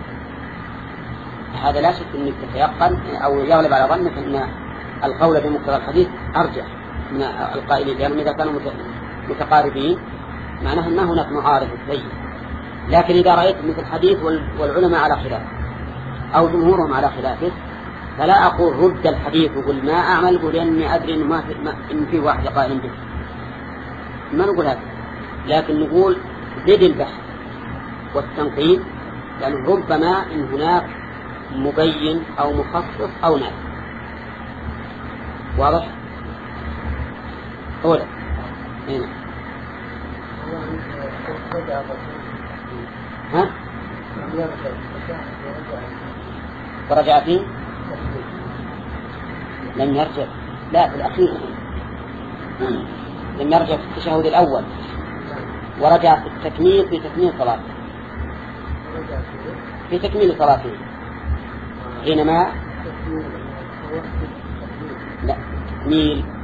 هذا لا شك أنك تتيقن أو يغلب على ظنك أن القول بمقتضى الحديث أرجح من القائلين، لأنهم إذا كانوا متقاربين معناه ما هناك معارض بين. لكن إذا رأيت مثل الحديث والعلماء على خلاف أو جمهورهم على خلافه فلا أقول رد الحديث وقل ما أعمل قل لأني أدري إن, ما في ما إن في واحد قائل به، ما نقول هذا، لكن نقول زد البحث والتنقيب، لأن ربما إن هناك مبين أو مخصص أو ناس. واضح؟ أولا هنا ها؟ ورجع فيه لم يرجع، لا في الأخير لم يرجع في التشهد الأول ورجع في التكميل في تكميل صلاته في تكميل صلاته حينما لا تكميل